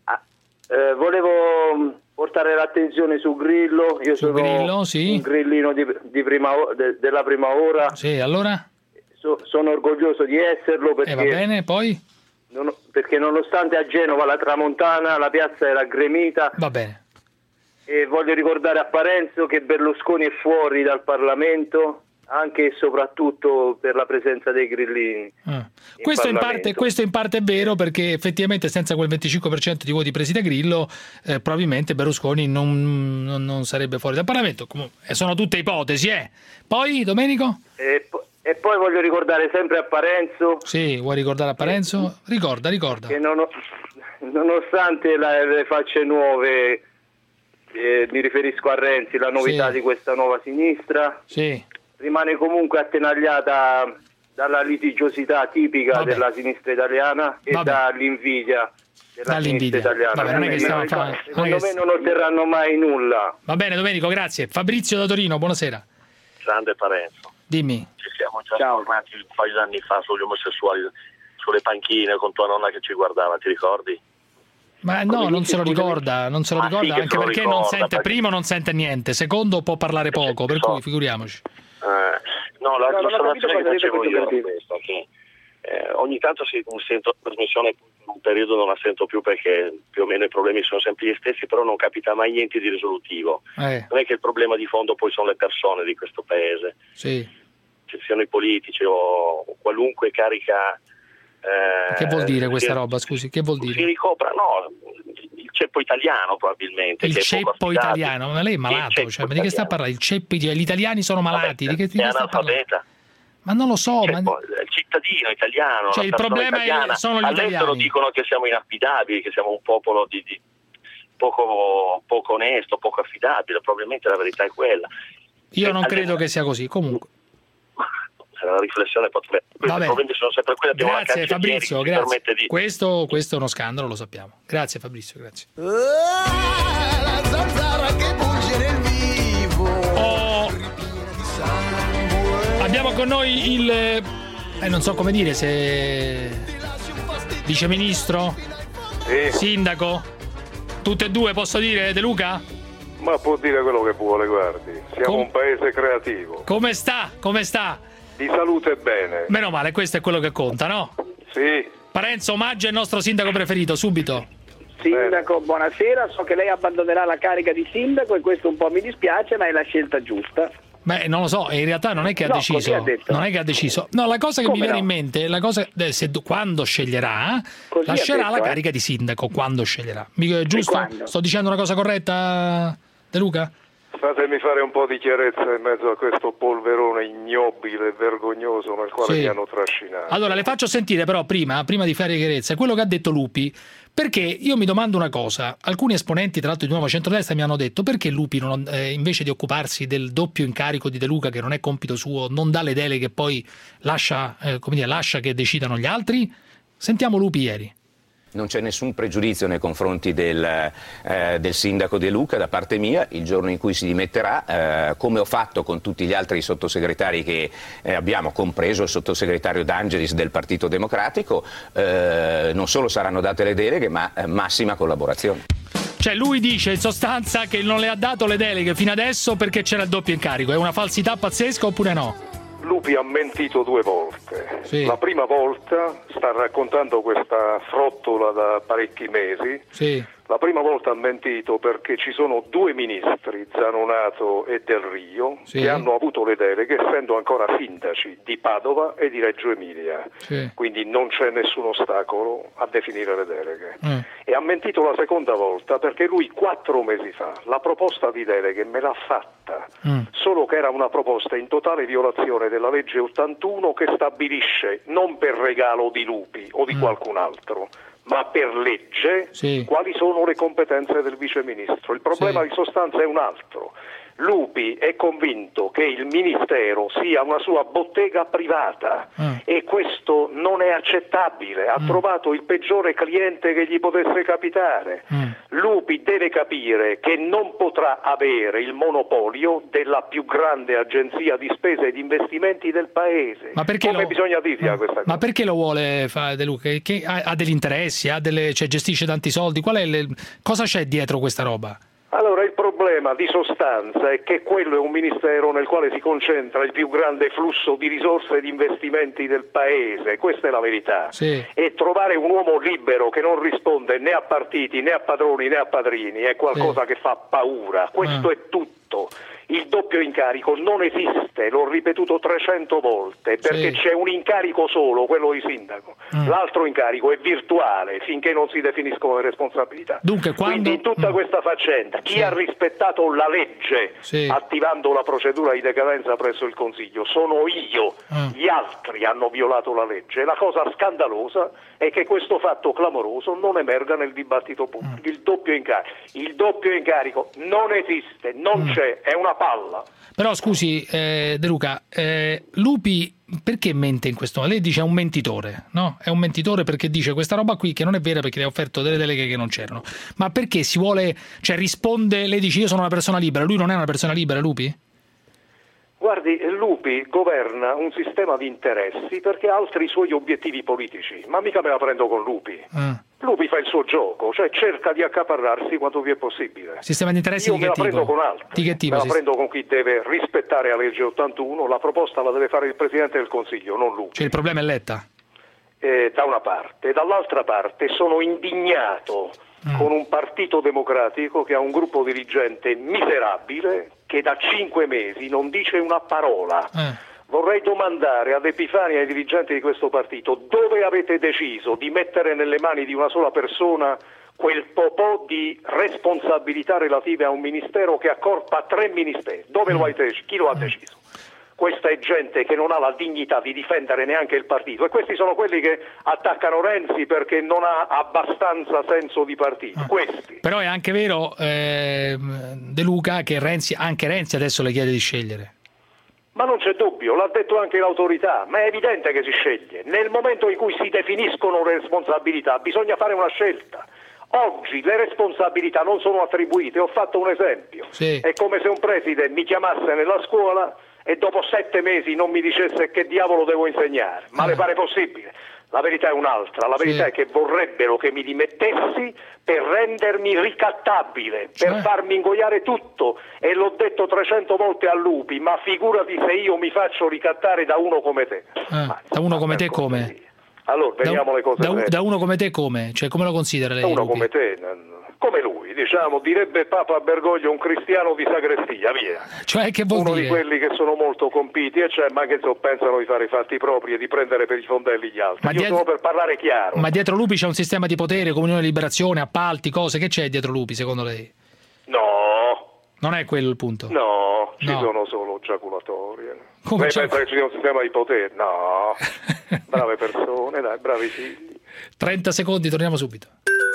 Volevo portare l'attenzione su Grillo. Io sono un grillino della prima ora. Sì, allora? Sono orgoglioso di esserlo perché... va bene, poi? Perché nonostante a Genova la tramontana, la piazza era gremita. Va bene. E voglio ricordare a Parenzo che Berlusconi è fuori dal Parlamento anche e soprattutto per la presenza dei grillini. Questo in parte è vero, perché effettivamente senza quel 25% di voti presi da Grillo probabilmente Berlusconi non sarebbe fuori dal Parlamento. Comunque, sono tutte ipotesi. Poi, Domenico? E poi voglio ricordare sempre a Parenzo. Sì, vuoi ricordare a Parenzo? Ricorda. Che nonostante le facce nuove, mi riferisco a Renzi, la novità di questa nuova sinistra, rimane comunque attenagliata dalla litigiosità tipica della sinistra italiana e dall'invidia della sinistra italiana. Secondo me non otterranno mai nulla. Va bene, Domenico, grazie. Fabrizio da Torino, buonasera. Grande Parenzo. Dimmi. Ci siamo già formati un paio di anni fa sugli omosessuali, sulle panchine con tua nonna che ci guardava, ti ricordi? Ma no, non se lo ricorda, anche perché non sente, primo non sente niente, secondo può parlare poco, per cui figuriamoci. No, l'osservazione che facevo io è questa, che ogni tanto sento la trasmissione, in un periodo non la sento più perché più o meno i problemi sono sempre gli stessi, però non capita mai niente di risolutivo. Non è che il problema di fondo poi sono le persone di questo paese, siano i politici o qualunque carica Che vuol dire questa roba, scusi? Che vuol dire? Si ricopra, no, il ceppo italiano probabilmente. Il ceppo italiano? Ma lei è malato, cioè, ma di che sta parlando? Il ceppo, gli italiani sono malati, di che sta parlando? Ma non lo so, il cittadino italiano, cioè, il problema sono gli italiani. All'estero dicono che siamo inaffidabili, che siamo un popolo di poco onesto, poco affidabile, probabilmente la verità è quella. Io non credo che sia così, comunque. La riflessione potrebbe. I problemi sono sempre quelli. Grazie Fabrizio, grazie. Questo è uno scandalo, lo sappiamo. Grazie Fabrizio, grazie. La zanzara che punge nel vivo. Abbiamo con noi il non so come dire, se viceministro, sindaco, tutte e due posso dire, De Luca? Ma può dire quello che vuole, guardi. Siamo un paese creativo. Come sta? Come sta? Di salute bene. Meno male, questo è quello che conta, no? Sì. Parenzo, omaggio al nostro sindaco preferito, subito. Sindaco, buonasera, so che lei abbandonerà la carica di sindaco e questo un po' mi dispiace, ma è la scelta giusta. Beh, non lo so, in realtà non è che ha deciso. Non è che ha deciso. No, la cosa che mi viene in mente, quando sceglierà, lascerà la carica di sindaco, quando sceglierà. Giusto? Sto dicendo una cosa corretta, De Luca? Fatemi fare un po' di chiarezza in mezzo a questo polverone ignobile e vergognoso nel quale mi hanno trascinato. Allora, le faccio sentire però prima di fare chiarezza, quello che ha detto Lupi, perché io mi domando una cosa, alcuni esponenti tra l'altro di Nuova Centrodestra mi hanno detto perché Lupi invece di occuparsi del doppio incarico di De Luca, che non è compito suo, non dà le deleghe e poi lascia che decidano gli altri? Sentiamo Lupi ieri. Non c'è nessun pregiudizio nei confronti del sindaco De Luca da parte mia. Il giorno in cui si dimetterà, come ho fatto con tutti gli altri sottosegretari che abbiamo, compreso il sottosegretario D'Angelis del Partito Democratico, non solo saranno date le deleghe, ma massima collaborazione. Cioè lui dice in sostanza che non le ha dato le deleghe fino adesso perché c'era il doppio incarico. È una falsità pazzesca oppure no? Lupi ha mentito 2 volte. Sì. La prima volta, sta raccontando questa frottola da parecchi mesi, la prima volta ha mentito perché ci sono 2 ministri, Zanonato e Del Rio, che hanno avuto le deleghe essendo ancora sindaci di Padova e di Reggio Emilia. Quindi non c'è nessun ostacolo a definire le deleghe. E ha mentito la seconda volta perché lui 4 mesi fa la proposta di deleghe me l'ha fatta, solo che era una proposta in totale violazione della legge 81 che stabilisce, non per regalo di Lupi o di qualcun altro, ma per legge quali sono le competenze del viceministro. Il problema di sostanza è un altro. Lupi è convinto che il ministero sia una sua bottega privata e questo non è accettabile. Ha trovato il peggiore cliente che gli potesse capitare. Lupi deve capire che non potrà avere il monopolio della più grande agenzia di spesa e di investimenti del paese. Ma perché bisogna dirgli a questa cosa? Ma perché lo vuole fare De Luca? Che ha degli interessi, cioè gestisce tanti soldi? Cosa c'è dietro questa roba? Allora, il problema di sostanza è che quello è un ministero nel quale si concentra il più grande flusso di risorse e di investimenti del paese, questa è la verità. E trovare un uomo libero che non risponde né a partiti, né a padroni, né a padrini è qualcosa che fa paura. Questo è tutto. Il doppio incarico non esiste, l'ho ripetuto 300 volte, perché c'è un incarico solo, quello di sindaco. L'altro incarico è virtuale finché non si definiscono le responsabilità. Quindi in tutta questa faccenda chi ha rispettato la legge attivando la procedura di decadenza presso il Consiglio sono io, gli altri hanno violato la legge. La cosa scandalosa è che questo fatto clamoroso non emerga nel dibattito pubblico. Il doppio incarico non esiste, non c'è, è una palla. Però scusi De Luca, Lupi perché mente in questo modo? Lei dice è un mentitore, no? È un mentitore perché dice questa roba qui che non è vera perché le ha offerto delle deleghe che non c'erano. Ma perché si vuole, cioè risponde, lei dice io sono una persona libera, lui non è una persona libera, Lupi? Guardi, Lupi governa un sistema di interessi perché ha altri suoi obiettivi politici, ma mica me la prendo con Lupi. Lupi fa il suo gioco, cioè cerca di accaparrarsi quanto più è possibile. Sistema di interessi io di che tipo? Me la prendo con altri. Di che tipo? Me la prendo con chi deve rispettare la legge 81, la proposta la deve fare il Presidente del Consiglio, non Lupi. Cioè il problema è Letta? Da una parte. Dall'altra parte sono indignato con un partito democratico che ha un gruppo dirigente miserabile che da 5 mesi non dice una parola. Vorrei domandare ad Epifani e ai dirigenti di questo partito dove avete deciso di mettere nelle mani di una sola persona quel po' di responsabilità relative a un ministero che accorpa 3 ministeri. Dove lo avete deciso? Chi lo ha deciso? Questa è gente che non ha la dignità di difendere neanche il partito, e questi sono quelli che attaccano Renzi perché non ha abbastanza senso di partito. Questi. Però è anche vero, De Luca, che anche Renzi adesso le chiede di scegliere. Ma non c'è dubbio, l'ha detto anche l'autorità, ma è evidente che si sceglie. Nel momento in cui si definiscono le responsabilità bisogna fare una scelta. Oggi le responsabilità non sono attribuite, ho fatto un esempio. Sì. È come se un preside mi chiamasse nella scuola e dopo 7 mesi non mi dicesse che diavolo devo insegnare. Ma le pare possibile? La verità è un'altra, la verità è che vorrebbero che mi dimettessi per rendermi ricattabile, per farmi ingoiare tutto, e l'ho detto 300 volte a Lupi, ma figurati se io mi faccio ricattare da uno come te. Da uno come te come? Allora, vediamo le cose. Da uno come te come? Cioè, come lo considera lei? Da uno Lupi? come te, come lui, diciamo, direbbe Papa Bergoglio, un cristiano di sagrestia, via. Cioè, che vuol uno dire? Di quelli che sono molto compiti, ma che pensano di fare i fatti propri e di prendere per i fondelli gli altri. Io sono per parlare chiaro. Ma dietro Lupi c'è un sistema di potere, comunione e liberazione, appalti, cose. Che c'è dietro Lupi, secondo lei? No. Non è quello il punto? No, ci sono solo giaculatorie. Come lei pensa che ci sia un sistema di potere? No. Brave persone, dai, bravi figli. 30 secondi, torniamo subito.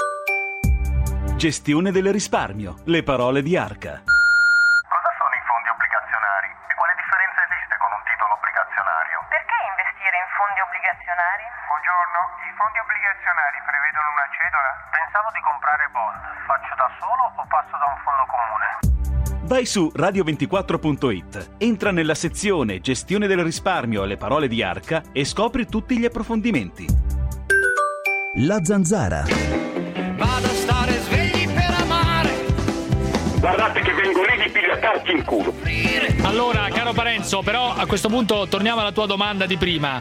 Gestione del risparmio, le parole di Arca. Cosa sono i fondi obbligazionari e quale differenza esiste con un titolo obbligazionario? Perché investire in fondi obbligazionari? Buongiorno, i fondi obbligazionari prevedono una cedola? Pensavo di comprare bond. Faccio da solo o passo da un fondo comune? Vai su radio24.it, entra nella sezione Gestione del risparmio e le parole di Arca e scopri tutti gli approfondimenti. La Zanzara. Vado a stare svegli per amare. Guardate che vengo lì di pigliatarti in culo. Allora, caro Parenzo, però a questo punto torniamo alla tua domanda di prima.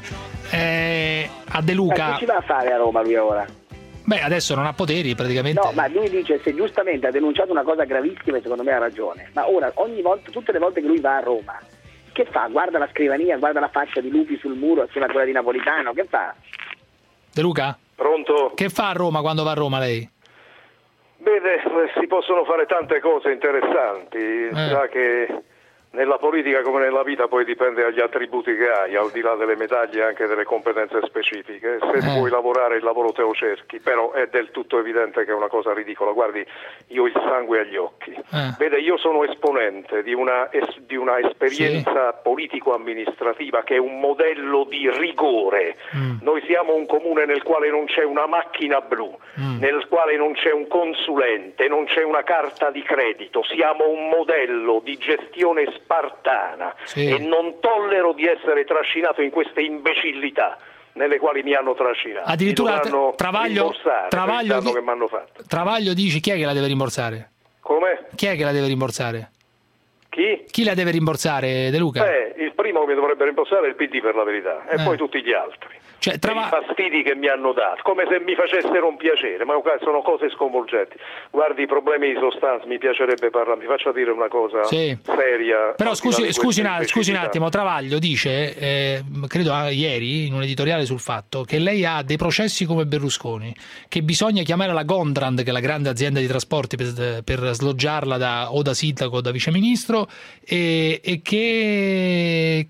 A De Luca. Che ci va a fare a Roma lui ora? Beh, adesso non ha poteri praticamente. No, ma lui dice, se giustamente ha denunciato una cosa gravissima e secondo me ha ragione, ma ora ogni volta, tutte le volte che lui va a Roma, che fa? Guarda la scrivania, guarda la faccia di Lupi sul muro assieme a quella di Napolitano, che fa? De Luca? Pronto? Che fa a Roma quando va a Roma lei? Vede, si possono fare tante cose interessanti, sa che nella politica come nella vita poi dipende dagli attributi che hai, al di là delle medaglie anche delle competenze specifiche. Se vuoi lavorare il lavoro te lo cerchi, però è del tutto evidente che è una cosa ridicola. Guardi, io ho il sangue agli occhi. Vede, io sono esponente di una esperienza politico-amministrativa che è un modello di rigore. Noi siamo un comune nel quale non c'è una macchina blu, nel quale non c'è un consulente, non c'è una carta di credito, siamo un modello di gestione spartana e non tollero di essere trascinato in queste imbecillità nelle quali mi hanno trascinato. Addirittura Travaglio che mi hanno fatto. Travaglio dici chi è che la deve rimborsare? Come? Chi è che la deve rimborsare? Chi? Chi la deve rimborsare, De Luca? Il primo che mi dovrebbe rimborsare è il PD per la verità e poi tutti gli altri. Cioè, I fastidi che mi hanno dato, come se mi facessero un piacere, ma sono cose sconvolgenti. Guardi, i problemi di sostanza, mi piacerebbe parlare, mi faccia dire una cosa seria. Però scusi un attimo, Travaglio dice, credo ieri, in un editoriale sul Fatto, che lei ha dei processi come Berlusconi, che bisogna chiamare la Gondrand, che è la grande azienda di trasporti, per sloggiarla o da sindaco o da viceministro, e che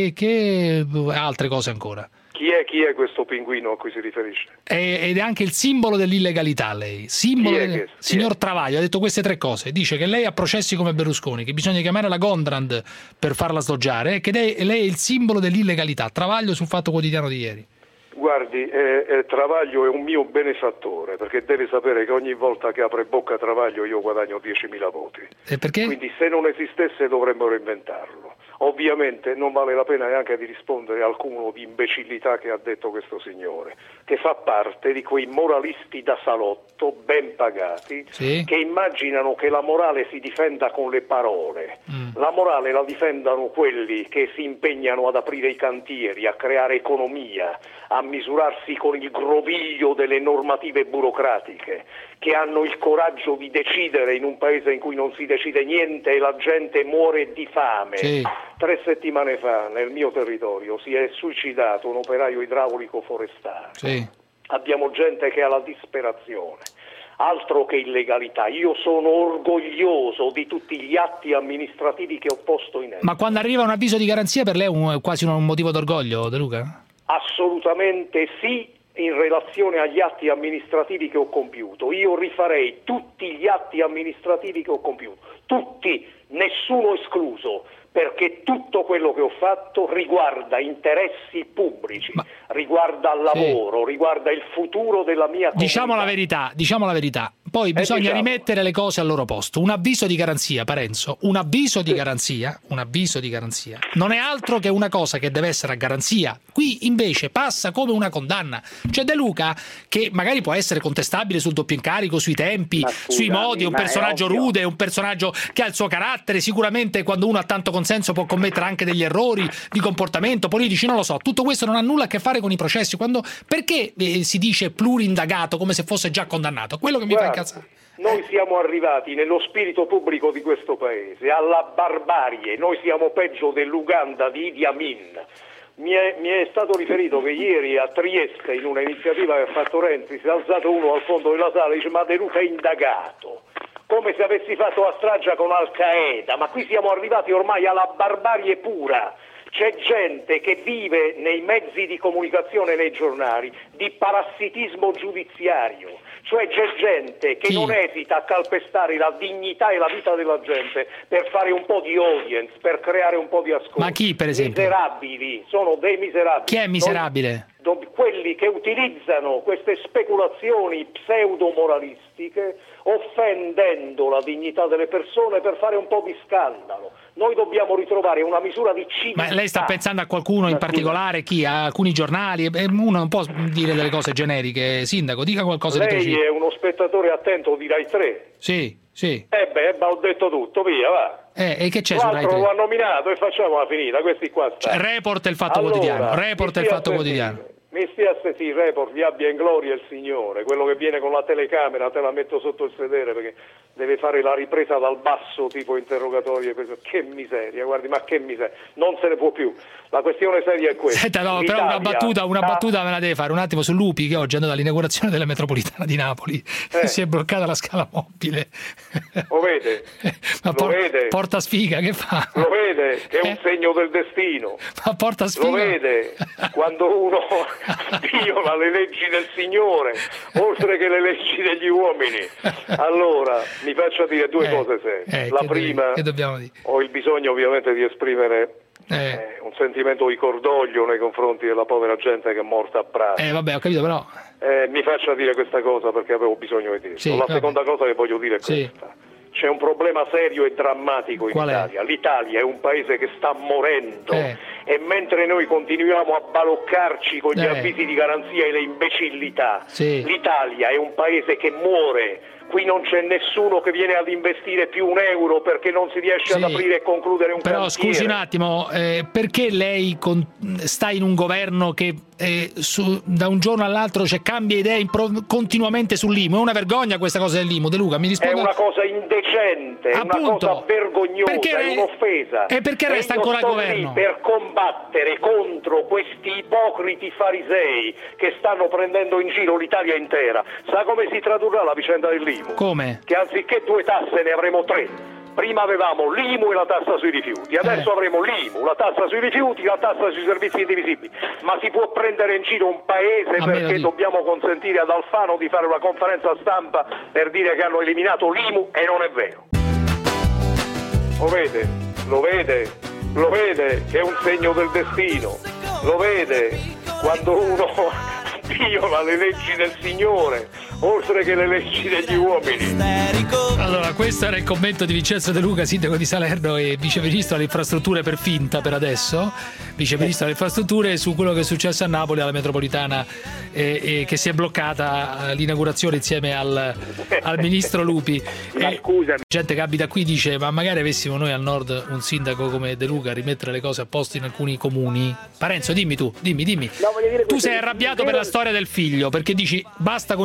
altre cose ancora. Chi è questo pinguino a cui si riferisce? Ed è anche il simbolo dell'illegalità, lei. Signor Travaglio ha detto queste 3 cose. Dice che lei ha processi come Berlusconi, che bisogna chiamare la Gondrand per farla sloggiare, e che lei è il simbolo dell'illegalità. Travaglio sul Fatto Quotidiano di ieri. Guardi, Travaglio è un mio benefattore, perché deve sapere che ogni volta che apre bocca Travaglio io guadagno 10.000 voti. E perché? Quindi se non esistesse dovremmo inventarlo. Ovviamente non vale la pena neanche di rispondere al cumulo di imbecillità che ha detto questo signore, che fa parte di quei moralisti da salotto ben pagati che immaginano che la morale si difenda con le parole. La morale la difendano quelli che si impegnano ad aprire i cantieri, a creare economia, a misurarsi con il groviglio delle normative burocratiche, che hanno il coraggio di decidere in un paese in cui non si decide niente e la gente muore di fame. Sì. 3 settimane fa nel mio territorio si è suicidato un operaio idraulico forestale. Sì. Abbiamo gente che ha la disperazione. Altro che illegalità, io sono orgoglioso di tutti gli atti amministrativi che ho posto in essere. Ma quando arriva un avviso di garanzia per lei è quasi un motivo d'orgoglio, De Luca? Assolutamente sì, in relazione agli atti amministrativi che ho compiuto. Io rifarei tutti gli atti amministrativi che ho compiuto, tutti, nessuno escluso, perché tutto quello che ho fatto riguarda interessi pubblici, riguarda il lavoro, riguarda il futuro della mia comunità. Diciamo la verità. Poi bisogna rimettere le cose al loro posto. Un avviso di garanzia, Parenzo, un avviso di garanzia non è altro che una cosa che deve essere a garanzia. Qui invece passa come una condanna. C'è De Luca che magari può essere contestabile sul doppio incarico, sui tempi, sui modi, è un personaggio rude, è un personaggio che ha il suo carattere, sicuramente quando uno ha tanto consenso può commettere anche degli errori di comportamento politici, non lo so. Tutto questo non ha nulla a che fare con i processi. Perché si dice plurindagato come se fosse già condannato? Quello che mi fa incazzare. Noi siamo arrivati nello spirito pubblico di questo paese alla barbarie, noi siamo peggio dell'Uganda di Idi Amin. Mi è stato riferito che ieri a Trieste, in un'iniziativa che ha fatto Renzi, si è alzato uno al fondo della sala e dice: ma De Luca è indagato, come se avessi fatto la strage con Al Qaeda. Ma qui siamo arrivati ormai alla barbarie pura. C'è gente che vive nei mezzi di comunicazione, nei giornali, di parassitismo giudiziario. Cioè c'è gente che non esita a calpestare la dignità e la vita della gente per fare un po' di audience, per creare un po' di ascolto. Ma chi, per esempio? Miserabili, sono dei miserabili. Chi è miserabile? Quelli che utilizzano queste speculazioni pseudo-moralistiche offendendo la dignità delle persone per fare un po' di scandalo. Noi dobbiamo ritrovare una misura di civiltà. Ma lei sta pensando a qualcuno in particolare? Chi? A alcuni giornali? Uno non può dire delle cose generiche. Sindaco, dica qualcosa di preciso. Lei è uno spettatore attento di Rai 3? Sì. Ho detto tutto, via, va. E che c'è su Rai 3? L'altro l'ha nominato e facciamola finita, questi qua stanno. Report e il Fatto Quotidiano. Mi stia a sentire, Report, vi abbia in gloria il Signore, quello che viene con la telecamera, te la metto sotto il sedere perché deve fare la ripresa dal basso tipo interrogatorio. Che miseria, guardi, ma che miseria, non se ne può più. La questione seria è questa. Senta, no, però una battuta me la deve fare un attimo su Lupi, che oggi è andato all'inaugurazione della metropolitana di Napoli, si è bloccata la scala mobile. Lo vede? Vede? Porta sfiga, che fa? Lo vede? Che è un segno del destino. Ma porta sfiga. Lo vede? Quando uno viola le leggi del Signore, oltre che le leggi degli uomini. Allora, mi faccia dire due cose serie. La prima, che dobbiamo dire? Ho il bisogno ovviamente di esprimere un sentimento di cordoglio nei confronti della povera gente che è morta a Prato. Vabbè, ho capito, però mi faccia dire questa cosa perché avevo bisogno di dirlo. La seconda cosa che voglio dire è questa. C'è un problema serio e drammatico in Italia. L'Italia è un paese che sta morendo e mentre noi continuiamo a baloccarci con gli avvisi di garanzia e le imbecillità, l'Italia è un paese che muore. Qui non c'è nessuno che viene ad investire più un euro perché non si riesce ad aprire e concludere un cantiere. Però scusi un attimo, perché lei sta in un governo che da un giorno all'altro cambia idee continuamente sull'IMU? È una vergogna questa cosa dell'IMU, De Luca, mi risponda. È una cosa indecente, è una cosa vergognosa, è un'offesa. E perché resta ancora al governo? Per combattere contro questi ipocriti farisei che stanno prendendo in giro l'Italia intera. Sa come si tradurrà la vicenda dell'IMU? Come? Che anziché 2 tasse ne avremo 3. Prima avevamo l'IMU e la tassa sui rifiuti, adesso avremo l'IMU, la tassa sui rifiuti, la tassa sui servizi indivisibili. Ma si può prendere in giro un paese perché dobbiamo consentire ad Alfano di fare una conferenza stampa per dire che hanno eliminato l'IMU e non è vero. Lo vede che è un segno del destino, lo vede quando uno viola le leggi del Signore oltre che le leggi degli uomini. Allora, questo era il commento di Vincenzo De Luca, sindaco di Salerno e viceministro alle infrastrutture per finta per adesso, viceministro alle infrastrutture, su quello che è successo a Napoli alla metropolitana e che si è bloccata l'inaugurazione insieme al ministro Lupi. Scusami. Gente che abita qui dice: ma magari avessimo noi al nord un sindaco come De Luca a rimettere le cose a posto in alcuni comuni. Parenzo, dimmi. No, voglio dire, tu sei arrabbiato per la storia del figlio, perché dici basta con i figli in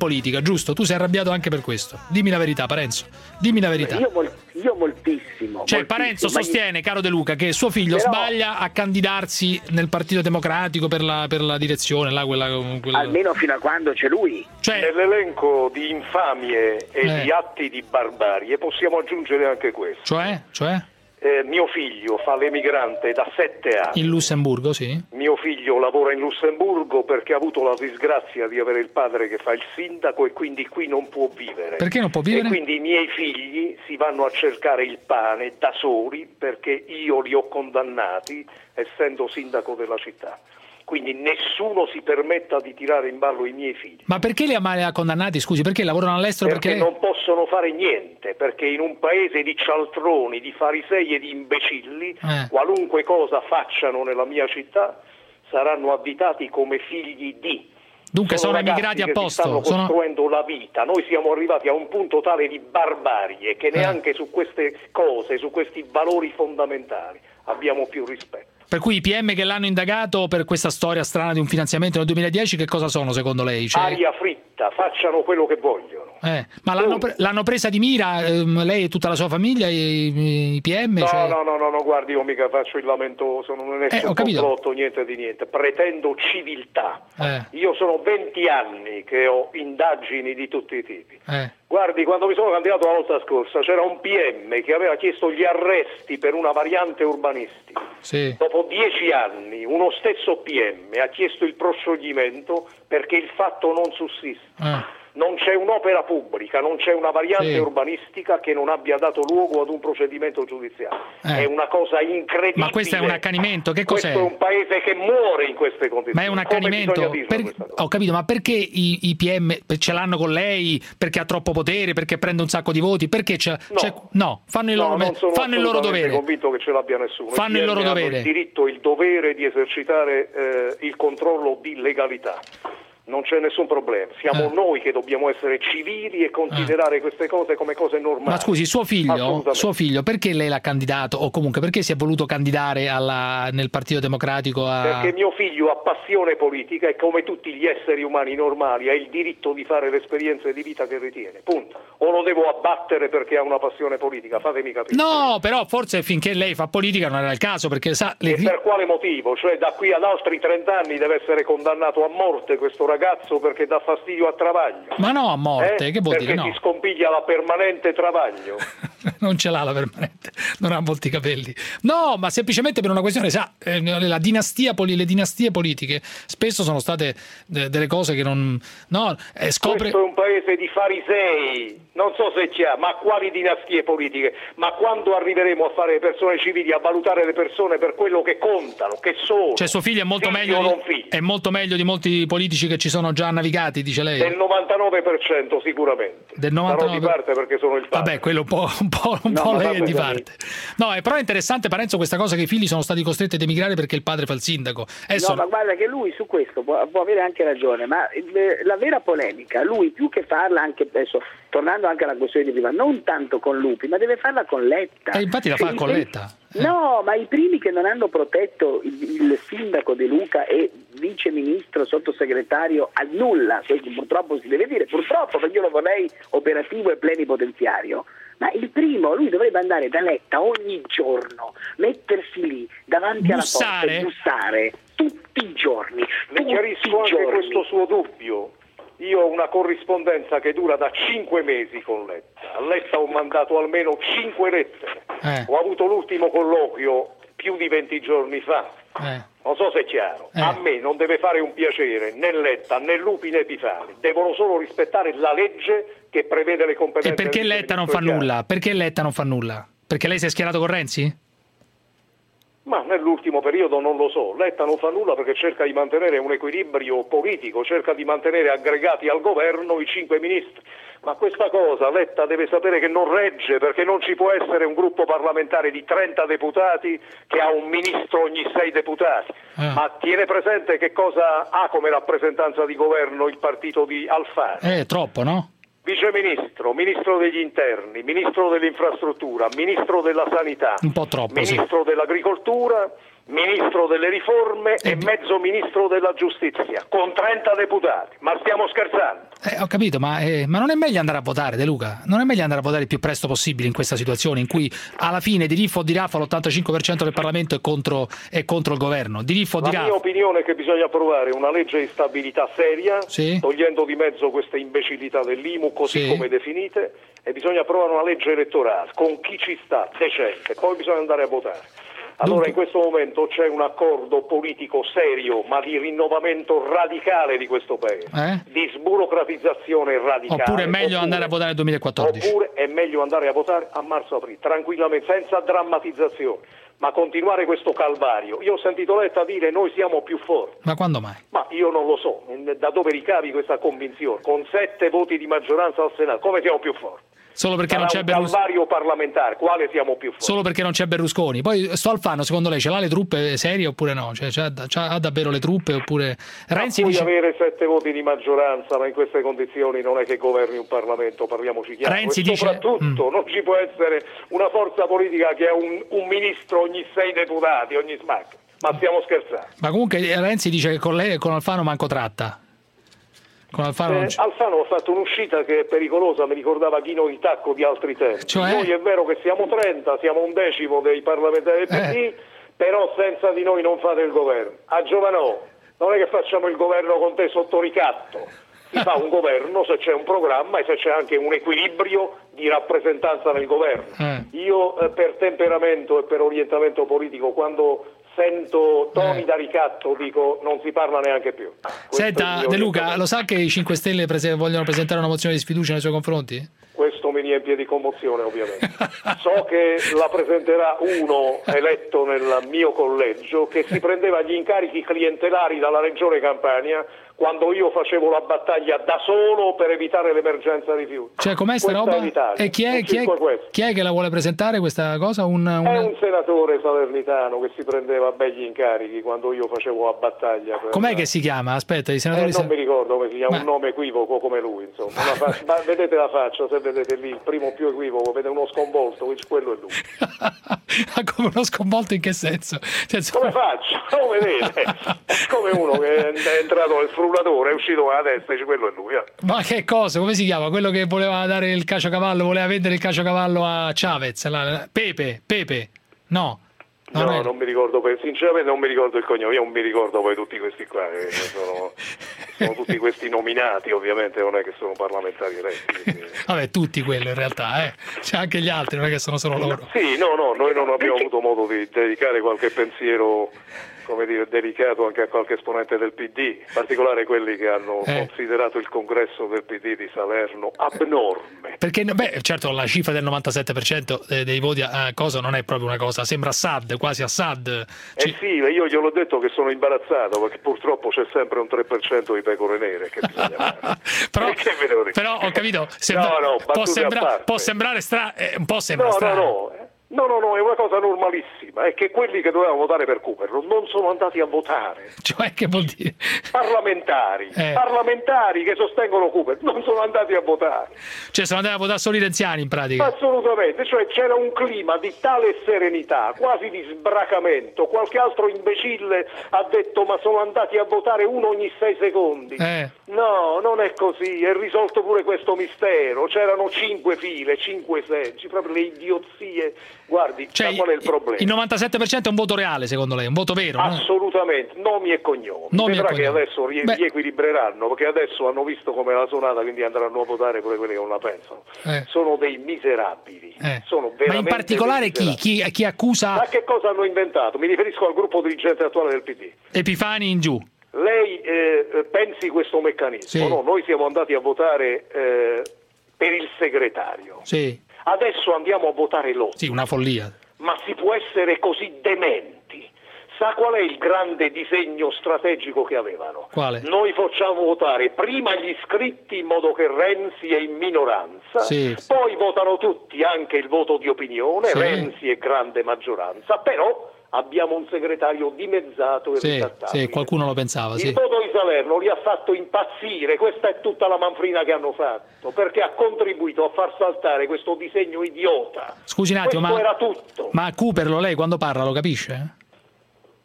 politica, giusto? Tu sei arrabbiato anche per questo. Dimmi la verità, Parenzo. Dimmi la verità. Io moltissimo. Cioè, Parenzo sostiene, caro De Luca, che suo figlio sbaglia a candidarsi nel Partito Democratico per la direzione, là, quella... Almeno fino a quando c'è lui. Cioè... Nell'elenco di infamie e di atti di barbarie possiamo aggiungere anche questo. Cioè? Mio figlio fa l'emigrante da 7 anni. In Lussemburgo, sì. Mio figlio lavora in Lussemburgo perché ha avuto la disgrazia di avere il padre che fa il sindaco e quindi qui non può vivere. Perché non può vivere? E quindi i miei figli si vanno a cercare il pane da soli perché io li ho condannati essendo sindaco della città. Quindi nessuno si permetta di tirare in ballo i miei figli. Ma perché li ha condannati, scusi? Perché lavorano all'estero? Perché non possono fare niente, perché in un paese di cialtroni, di farisei e di imbecilli, qualunque cosa facciano nella mia città saranno additati come figli di... Dunque sono emigrati apposta. Stanno costruendo la vita. Noi siamo arrivati a un punto tale di barbarie che neanche su queste cose, su questi valori fondamentali abbiamo più rispetto. Per cui i PM che l'hanno indagato per questa storia strana di un finanziamento nel 2010 che cosa sono secondo lei? Aria fritta, facciano quello che vogliono. Ma l'hanno presa di mira lei e tutta la sua famiglia, i PM? No, guardi, io mica faccio il lamentoso, non è un complotto, niente di niente. Pretendo civiltà. Io sono 20 anni che ho indagini di tutti i tipi. Guardi, quando mi sono candidato la volta scorsa c'era un PM che aveva chiesto gli arresti per una variante urbanistica. Sì. Dopo 10 anni uno stesso PM ha chiesto il proscioglimento perché il fatto non sussiste. Non c'è un'opera pubblica, non c'è una variante urbanistica che non abbia dato luogo ad un procedimento giudiziario. È una cosa incredibile. Ma questo è un accanimento? Che cos'è? Questo è un paese che muore in queste condizioni. Ma è un accanimento? Ho capito, ma perché i PM ce l'hanno con lei? Perché ha troppo potere? Perché prende un sacco di voti? Perché fanno il loro dovere. Non sono convinto che ce l'abbia nessuno. Fanno il loro dovere. Hanno il diritto, il dovere di esercitare il controllo di legalità. Non c'è nessun problema, siamo noi che dobbiamo essere civili e considerare queste cose come cose normali. Ma scusi, suo figlio perché lei l'ha candidato, o comunque perché si è voluto candidare nel Partito Democratico? Perché mio figlio ha passione politica e come tutti gli esseri umani normali ha il diritto di fare l'esperienza di vita che ritiene, punto. O lo devo abbattere perché ha una passione politica, fatemi capire. No, però forse finché lei fa politica non era il caso, perché sa... E per quale motivo? Cioè da qui ad altri 30 anni deve essere condannato a morte questo ragazzo perché dà fastidio a Travaglio. Ma no, a morte, che vuol dire? Perché si scompiglia la permanente Travaglio. Non ce l'ha la permanente, non ha molti capelli. No, ma semplicemente per una questione, le dinastie politiche spesso sono state delle cose che non... Questo è un paese di farisei, non so se c'è, ma quali dinastie politiche? Ma quando arriveremo a fare le persone civili, a valutare le persone per quello che contano, che sono? Cioè suo figlio è molto meglio di molti politici che ci sono già navigati, dice lei? Del 99% sicuramente. Del 99%? Sarò di parte perché sono il padre. Vabbè, quello un po' lei è di parte. No, però è interessante, Parenzo, questa cosa che i figli sono stati costretti ad emigrare perché il padre fa il sindaco. Ma guarda che lui su questo può avere anche ragione, ma la vera polemica, lui più che farla anche adesso, tornando anche alla questione di prima, non tanto con Lupi, ma deve farla con Letta. Infatti la fa con Letta. No, ma i primi che non hanno protetto il sindaco De Luca e vice ministro, sottosegretario al nulla, purtroppo si deve dire, purtroppo perché io lo vorrei operativo e plenipotenziario, ma il primo, lui dovrebbe andare da Letta ogni giorno, mettersi lì davanti alla porta e bussare tutti i giorni. Ne chiarisco anche questo suo dubbio. Io ho una corrispondenza che dura da 5 mesi con Letta. A Letta ho mandato almeno 5 lettere. Ho avuto l'ultimo colloquio più di 20 giorni fa. Non so se è chiaro. A me non deve fare un piacere né Letta né Lupi né Epifani. Devono solo rispettare la legge che prevede le competenze. E perché Letta non fa nulla? Perché Letta non fa nulla? Perché lei si è schierato con Renzi? Ma nell'ultimo periodo non lo so. Letta non fa nulla perché cerca di mantenere un equilibrio politico, cerca di mantenere aggregati al governo i 5 ministri. Ma questa cosa Letta deve sapere che non regge, perché non ci può essere un gruppo parlamentare di 30 deputati che ha un ministro ogni 6 deputati. Ma tiene presente che cosa ha come rappresentanza di governo il partito di Alfano? Troppo, no? Vice ministro, ministro degli interni, ministro dell'infrastruttura, ministro della sanità, un po' troppo, ministro dell'agricoltura ministro delle riforme e mezzo ministro della giustizia, con 30 deputati. Ma stiamo scherzando? Ho capito, ma non è meglio andare a votare, De Luca? Non è meglio andare a votare il più presto possibile in questa situazione in cui alla fine di Riffo o di Raffa l'85% del Parlamento è contro il governo? Di Riffo o di Raffa? La mia opinione è che bisogna approvare una legge di stabilità seria, togliendo di mezzo queste imbecillità dell'IMU così come definite, e bisogna approvare una legge elettorale con chi ci sta, decente, poi bisogna andare a votare. Allora in questo momento c'è un accordo politico serio, ma di rinnovamento radicale di questo paese, di sburocratizzazione radicale. Oppure è meglio andare a votare nel 2014? Oppure è meglio andare a votare a marzo-aprile, tranquillamente, senza drammatizzazione, ma continuare questo calvario. Io ho sentito Letta dire noi siamo più forti. Ma quando mai? Ma io non lo so, da dove ricavi questa convinzione? Con 7 voti di maggioranza al Senato, come siamo più forti? Solo perché non c'è Berlusconi. Calvario parlamentare, quale siamo più forti? Solo perché non c'è Berlusconi. Poi sto Alfano, secondo lei ce l'ha le truppe serie oppure no? Cioè, ha davvero le truppe oppure Renzi puoi dice... avere 7 voti di maggioranza, ma in queste condizioni non è che governi un Parlamento, parliamoci chiaro. Renzi e dice... soprattutto non ci può essere una forza politica che ha un ministro ogni 6 deputati, ogni smacca. Ma stiamo scherzando. Ma comunque Renzi dice che con lei e con Alfano manco tratta. Alfano ha fatto un'uscita che è pericolosa, mi ricordava Ghino il Tacco di altri tempi. Noi è vero che siamo 30, siamo 1/10 dei parlamentari del PD, però senza di noi non fate il governo. A Giovanò, non è che facciamo il governo con te sotto ricatto, si fa un governo se c'è un programma e se c'è anche un equilibrio di rappresentanza nel governo. Io per temperamento e per orientamento politico, quando sento toni da ricatto, dico non si parla neanche più. Senta De Luca, lo sa che i 5 Stelle vogliono presentare una mozione di sfiducia nei suoi confronti? Questo mi riempie di commozione, ovviamente. So che la presenterà uno eletto nel mio collegio che si prendeva gli incarichi clientelari dalla Regione Campania quando io facevo la battaglia da solo per evitare l'emergenza rifiuti. Cioè, com'è sta roba? E chi è che la vuole presentare questa cosa? È un senatore salernitano che si prendeva begli incarichi quando io facevo la battaglia. Com'è che si chiama? Aspetta, i senatori... non mi ricordo come si chiama, un nome equivoco come lui, insomma. Ma vedete la faccia, se vedete lì il primo più equivoco, vedete uno sconvolto, quello è lui. Come uno sconvolto in che senso? Come faccio? Lo vedete? È come uno che è entrato nel frullatore, è uscito con la testa, dice quello è lui. Ma che cosa? Come si chiama? Quello che voleva dare il caciocavallo, voleva vendere il caciocavallo a Chavez, Pepe? No. Non mi ricordo, sinceramente non mi ricordo il cognome, io non mi ricordo poi tutti questi qua, sono tutti questi nominati, ovviamente non è che sono parlamentari eletti. Vabbè, tutti quelli in realtà, c'è anche gli altri, non è che sono solo loro. Sì, no, noi non abbiamo avuto modo di dedicare qualche pensiero, come dire, dedicato anche a qualche esponente del PD, in particolare quelli che hanno considerato il congresso del PD di Salerno abnorme. Perché, certo, la cifra del 97% dei voti a cosa non è proprio una cosa, sembra Assad, quasi Assad. Sì, io gliel'ho detto che sono imbarazzato, perché purtroppo c'è sempre un 3% di pecore nere che bisogna fare. però ho capito, può sembrare un po' strano. No, è una cosa normalissima, è che quelli che dovevano votare per Cooper non sono andati a votare. Cioè, che vuol dire? Parlamentari che sostengono Cooper non sono andati a votare. Cioè, sono andati a votare solo i renziani in pratica? Assolutamente, cioè c'era un clima di tale serenità, quasi di sbracamento. Qualche altro imbecille ha detto ma sono andati a votare uno ogni 6 secondi. No, non è così, è risolto pure questo mistero. C'erano 5 file, 5 seggi, proprio le idiozie. Guardi, qual è il problema? Il 97% è un voto reale, secondo lei? Un voto vero? Assolutamente, nomi e cognomi. Vedrà che adesso riequilibreranno, perché adesso hanno visto come la suonata, quindi andranno a votare pure quelli che non la pensano. Sono dei miserabili. Sono veramente. Ma in particolare chi accusa? Ma che cosa hanno inventato? Mi riferisco al gruppo dirigente attuale del PD. Epifani in giù. Lei pensi questo meccanismo? Sì. No, noi siamo andati a votare per il segretario. Sì. Adesso andiamo a votare loro. Sì, una follia. Ma si può essere così dementi? Sa qual è il grande disegno strategico che avevano? Quale? Noi facciamo votare prima gli iscritti in modo che Renzi è in minoranza, poi votano tutti anche il voto di opinione, Renzi è grande maggioranza, però abbiamo un segretario dimezzato e risattabile. Sì, qualcuno lo pensava. Il voto di Salerno li ha fatto impazzire, questa è tutta la manfrina che hanno fatto, perché ha contribuito a far saltare questo disegno idiota. Scusi un attimo, questo era tutto. Ma Cooper, lei quando parla lo capisce?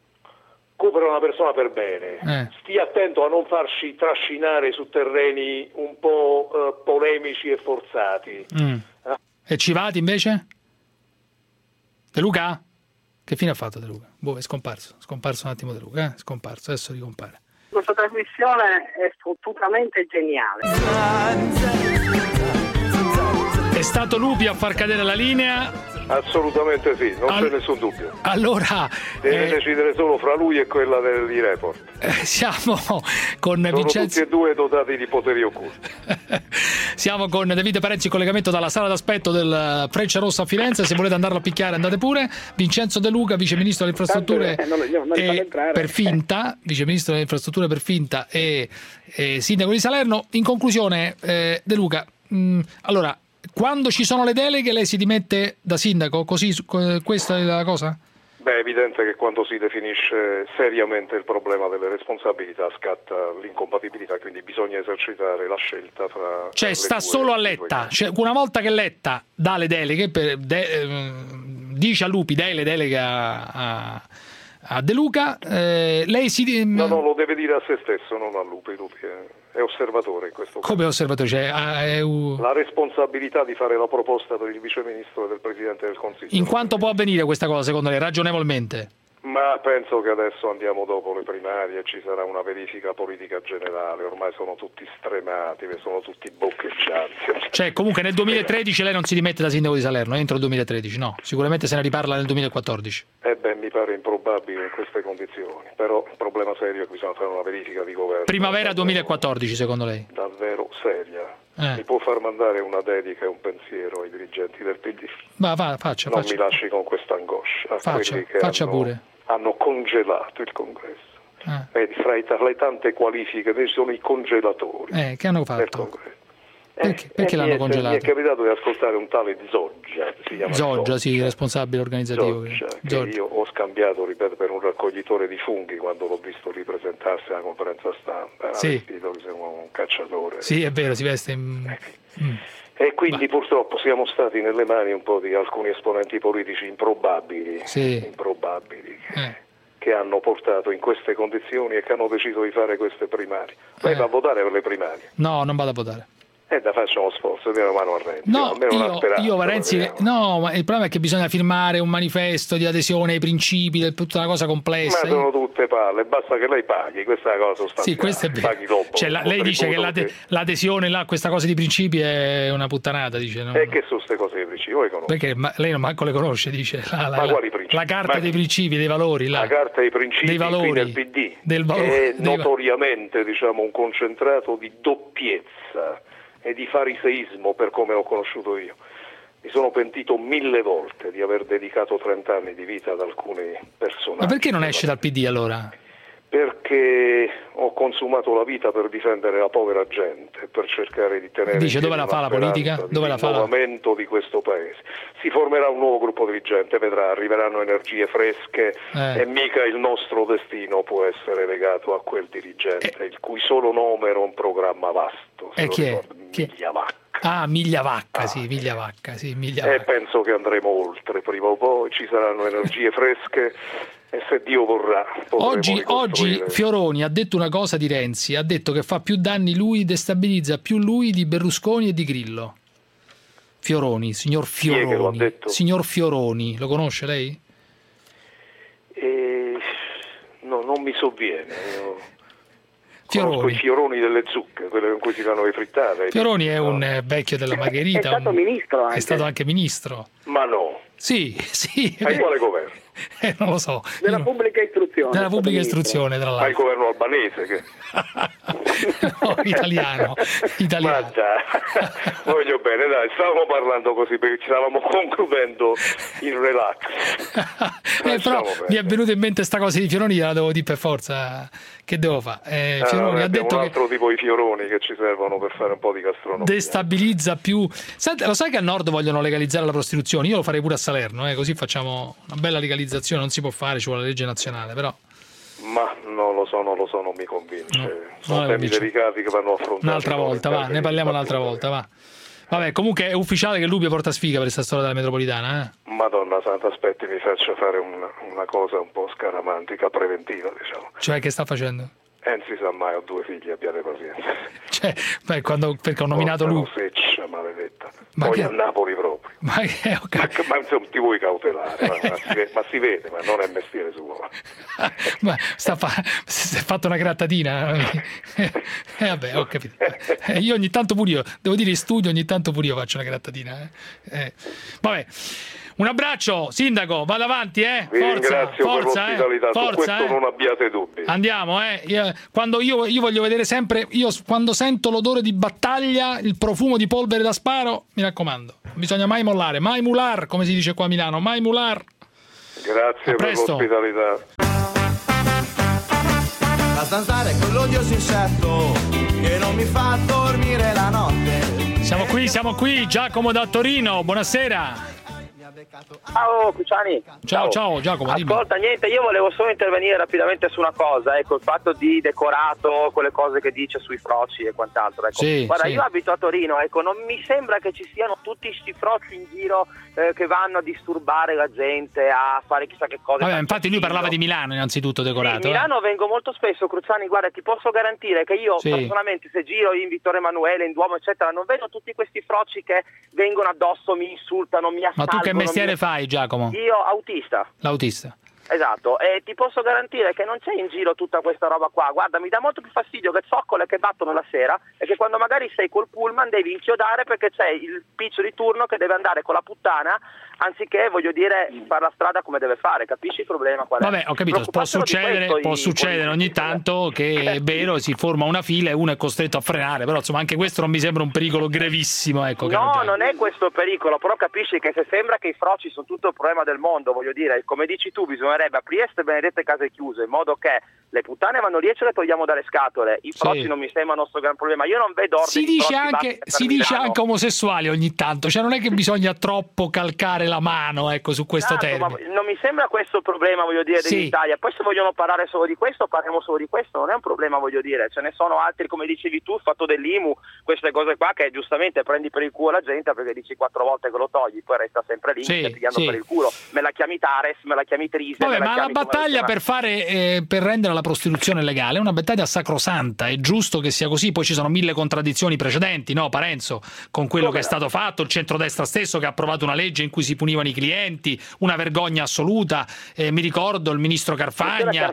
Cooper è una persona per bene, stia attento a non farsi trascinare su terreni un po' polemici e forzati. E Civati invece? De Luca? Che fine ha fatto De Luca? Boh, è scomparso un attimo De Luca, è scomparso, adesso ricompare. Questa trasmissione è fottutamente geniale. È stato Lupi a far cadere la linea? Assolutamente sì, non c'è nessun dubbio. Allora deve decidere solo fra lui e quella di Report. Siamo con Sono Vincenzo. tutti e due dotati di poteri occulti. Siamo con Davide Parenzi in collegamento dalla sala d'aspetto del Freccia Rossa a Firenze. Se volete andarlo a picchiare andate pure. Vincenzo De Luca, vice ministro delle infrastrutture per finta, vice ministro delle infrastrutture per finta e sindaco di Salerno. In conclusione, De Luca, allora, quando ci sono le deleghe lei si dimette da sindaco? Così questa è la cosa? Beh, è evidente che quando si definisce seriamente il problema delle responsabilità scatta l'incompatibilità, quindi bisogna esercitare la scelta fra... Cioè sta solo a Letta, cioè, una volta che Letta dà le deleghe, dice a Lupi dai le deleghe a De Luca, lei si... No, lo deve dire a se stesso, non a Lupi. Lupi è osservatore in questo caso. Come osservatore? Cioè, la responsabilità di fare la proposta per il viceministro e del Presidente del Consiglio. In quanto può avvenire questa cosa, secondo lei, ragionevolmente? Ma penso che adesso andiamo dopo le primarie, ci sarà una verifica politica generale, ormai sono tutti stremati, sono tutti boccheggianti. Cioè comunque nel 2013 lei non si dimette da sindaco di Salerno, entro il 2013, no? Sicuramente se ne riparla nel 2014. Mi pare improbabile in queste condizioni, però il problema serio è che bisogna fare una verifica di governo. Primavera 2014 secondo lei? Davvero seria. Mi può far mandare una dedica e un pensiero ai dirigenti del PD? Faccia. Mi lasci con questa angoscia. Faccia pure. Hanno congelato il congresso. Vedi, fra le tante qualifiche ci sono i congelatori. Che hanno fatto? Perché l'hanno congelato? Mi è capitato di ascoltare un tale Zoggia. Zoggia, sì, responsabile organizzativo. Zoggia. Io ho scambiato, ripeto, per un raccoglitore di funghi quando l'ho visto ripresentarsi alla conferenza stampa. Sì. Vestito che sembra un cacciatore. Sì, è vero, si veste E quindi purtroppo siamo stati nelle mani un po' di alcuni esponenti politici improbabili, che hanno portato in queste condizioni e che hanno deciso di fare queste primarie. Lei va a votare per le primarie? No, non vado a votare. Faccia uno sforzo, diamo una mano a Renzi. No, io Renzi, ma il problema è che bisogna firmare un manifesto di adesione ai principi, tutta una cosa complessa. Ma sono tutte palle, basta che lei paghi, questa è una cosa sostanziale. Sì, questo è vero. Paghi dopo, cioè, lei dice che l'adesione a questa cosa di principi è una puttanata, dice. No? E che sono queste cose di principi? Perché lei non manco le conosce, dice. Quali principi? La carta dei principi, dei valori. La carta dei principi dei valori, del PD è notoriamente un concentrato di doppiezza e di fariseismo per come l'ho conosciuto io. Mi sono pentito 1000 volte di aver dedicato 30 anni di vita ad alcuni personaggi. Ma perché non esce dal PD allora? Perché ho consumato la vita per difendere la povera gente, per cercare di tenere dove la fa la politica? Dove la fa il rinnovamento di questo paese. Si formerà un nuovo gruppo dirigente, vedrà, arriveranno energie fresche e mica il nostro destino può essere legato a quel dirigente, il cui solo nome era un programma vasto. E chi è? Migliavacca. Migliavacca, sì, Migliavacca. E penso che andremo oltre, prima o poi ci saranno energie fresche e se Dio vorrà oggi Fioroni ha detto una cosa di Renzi, ha detto che fa più danni lui, destabilizza più lui di Berlusconi e di Grillo. Fioroni, signor Fioroni. Signor Fioroni, lo conosce lei? No, non mi sovviene. Fioroni. I fioroni delle zucche, quelle con cui si fanno le frittate. Fioroni è un vecchio della Margherita. È stato ministro anche. È stato anche ministro. Ma no. Sì. Ma in quale governo? Non lo so. Della pubblica istruzione. Della pubblica istruzione, tra l'altro. Ma il governo albanese che... No, italiano. Ma già, voglio bene, dai, stavamo parlando così perché ci stavamo concludendo in relax. Però mi è venuta in mente sta cosa di Fioroni, la devo dire per forza. Che devo fare? Fioroni ha detto un altro tipo di fioroni che ci servono per fare un po' di gastronomia. Destabilizza più. Lo sai che al nord vogliono legalizzare la prostituzione? Io lo farei pure a Salerno, così facciamo una bella legalizzazione. Non si può fare, ci vuole la legge nazionale, però. Ma non lo so, non mi convince. Sono temi delicati che vanno affrontati. Un'altra volta, va, ne parliamo un'altra volta, va. Vabbè, comunque è ufficiale che Lupio porta sfiga per questa storia della metropolitana, eh? Madonna santa, aspetti, mi faccio fare una cosa un po' scaramantica, preventiva, diciamo. Cioè, che sta facendo? Non si sa mai, ho 2 figli, abbiate pazienza. Cioè, perché ho nominato lui. Seccia, maledetta. Poi a Napoli proprio. Ma insomma, ti vuoi cautelare, ma si vede, ma non è mestiere suo. Ma si è fatto una grattatina. Vabbè, ho capito. Io ogni tanto pure io, devo dire, in studio ogni tanto pure io faccio una grattatina. Vabbè. Un abbraccio, sindaco, vado avanti, Vi ringrazio forza, per l'ospitalità, forza, su questo non abbiate dubbi. Andiamo, Quando io voglio vedere sempre, io quando sento l'odore di battaglia, il profumo di polvere da sparo, mi raccomando, bisogna mai mollare, mai mular, come si dice qua a Milano, mai mular. Grazie per l'ospitalità. La zanzara è quell'odioso insetto che non mi fa dormire la notte. Siamo qui, Giacomo da Torino, buonasera. Ciao Cruciani. Ciao Giacomo. Ascolta, niente, io volevo solo intervenire rapidamente su una cosa, ecco, il fatto di decorato, quelle cose che dice sui froci e quant'altro, ecco. Guarda, io abito a Torino, ecco, non mi sembra che ci siano tutti sti froci in giro che vanno a disturbare la gente, a fare chissà che cosa. Vabbè, infatti lui parlava di Milano innanzitutto decorato. Sì, Milano vengo molto spesso, Cruciani, guarda, ti posso garantire che io personalmente, se giro in Vittorio Emanuele, in Duomo eccetera, non vedo tutti questi froci che vengono addosso, mi insultano, mi assalgono. Ma tu che mestiere fai, Giacomo? Io autista. L'autista. Esatto, e ti posso garantire che non c'è in giro tutta questa roba qua. Guarda, mi dà molto più fastidio che zoccole che battono la sera e che quando magari sei col pullman devi inchiodare perché c'è il piccio di turno che deve andare con la puttana anziché, voglio dire, fare la strada come deve fare. Capisci il problema qual è? Vabbè, ho capito, può succedere ogni tanto che è vero, si forma una fila e uno è costretto a frenare, però insomma anche questo non mi sembra un pericolo gravissimo, ecco. No, non è questo il pericolo, però capisci che se sembra che i froci sono tutto il problema del mondo, voglio dire, come dici tu, bisognerebbe aprire queste benedette case chiuse in modo che le puttane vanno lì e ce le togliamo dalle scatole. I froci non mi sembra il nostro gran problema. Io non vedo ordini. Si dice anche omosessuali ogni tanto, cioè non è che bisogna troppo calcare la mano, ecco, su questo termine. Ma non mi sembra questo il problema, voglio dire, dell'Italia. Poi se vogliono parlare solo di questo, parliamo solo di questo, non è un problema, voglio dire. Ce ne sono altri, come dicevi tu, il fatto dell'IMU, queste cose qua che giustamente prendi per il culo la gente perché dici 4 volte che lo togli, poi resta sempre lì, ti pigliano per il culo. Me la chiami Tares, me la chiami Trise. Vabbè, ma la battaglia per rendere la prostituzione legale è una battaglia sacrosanta, è giusto che sia così. Poi ci sono 1000 contraddizioni precedenti, no, Parenzo, con quello che è stato fatto, il centrodestra stesso che ha approvato una legge in cui si punivano i clienti, una vergogna assoluta, mi ricordo il ministro Carfagna,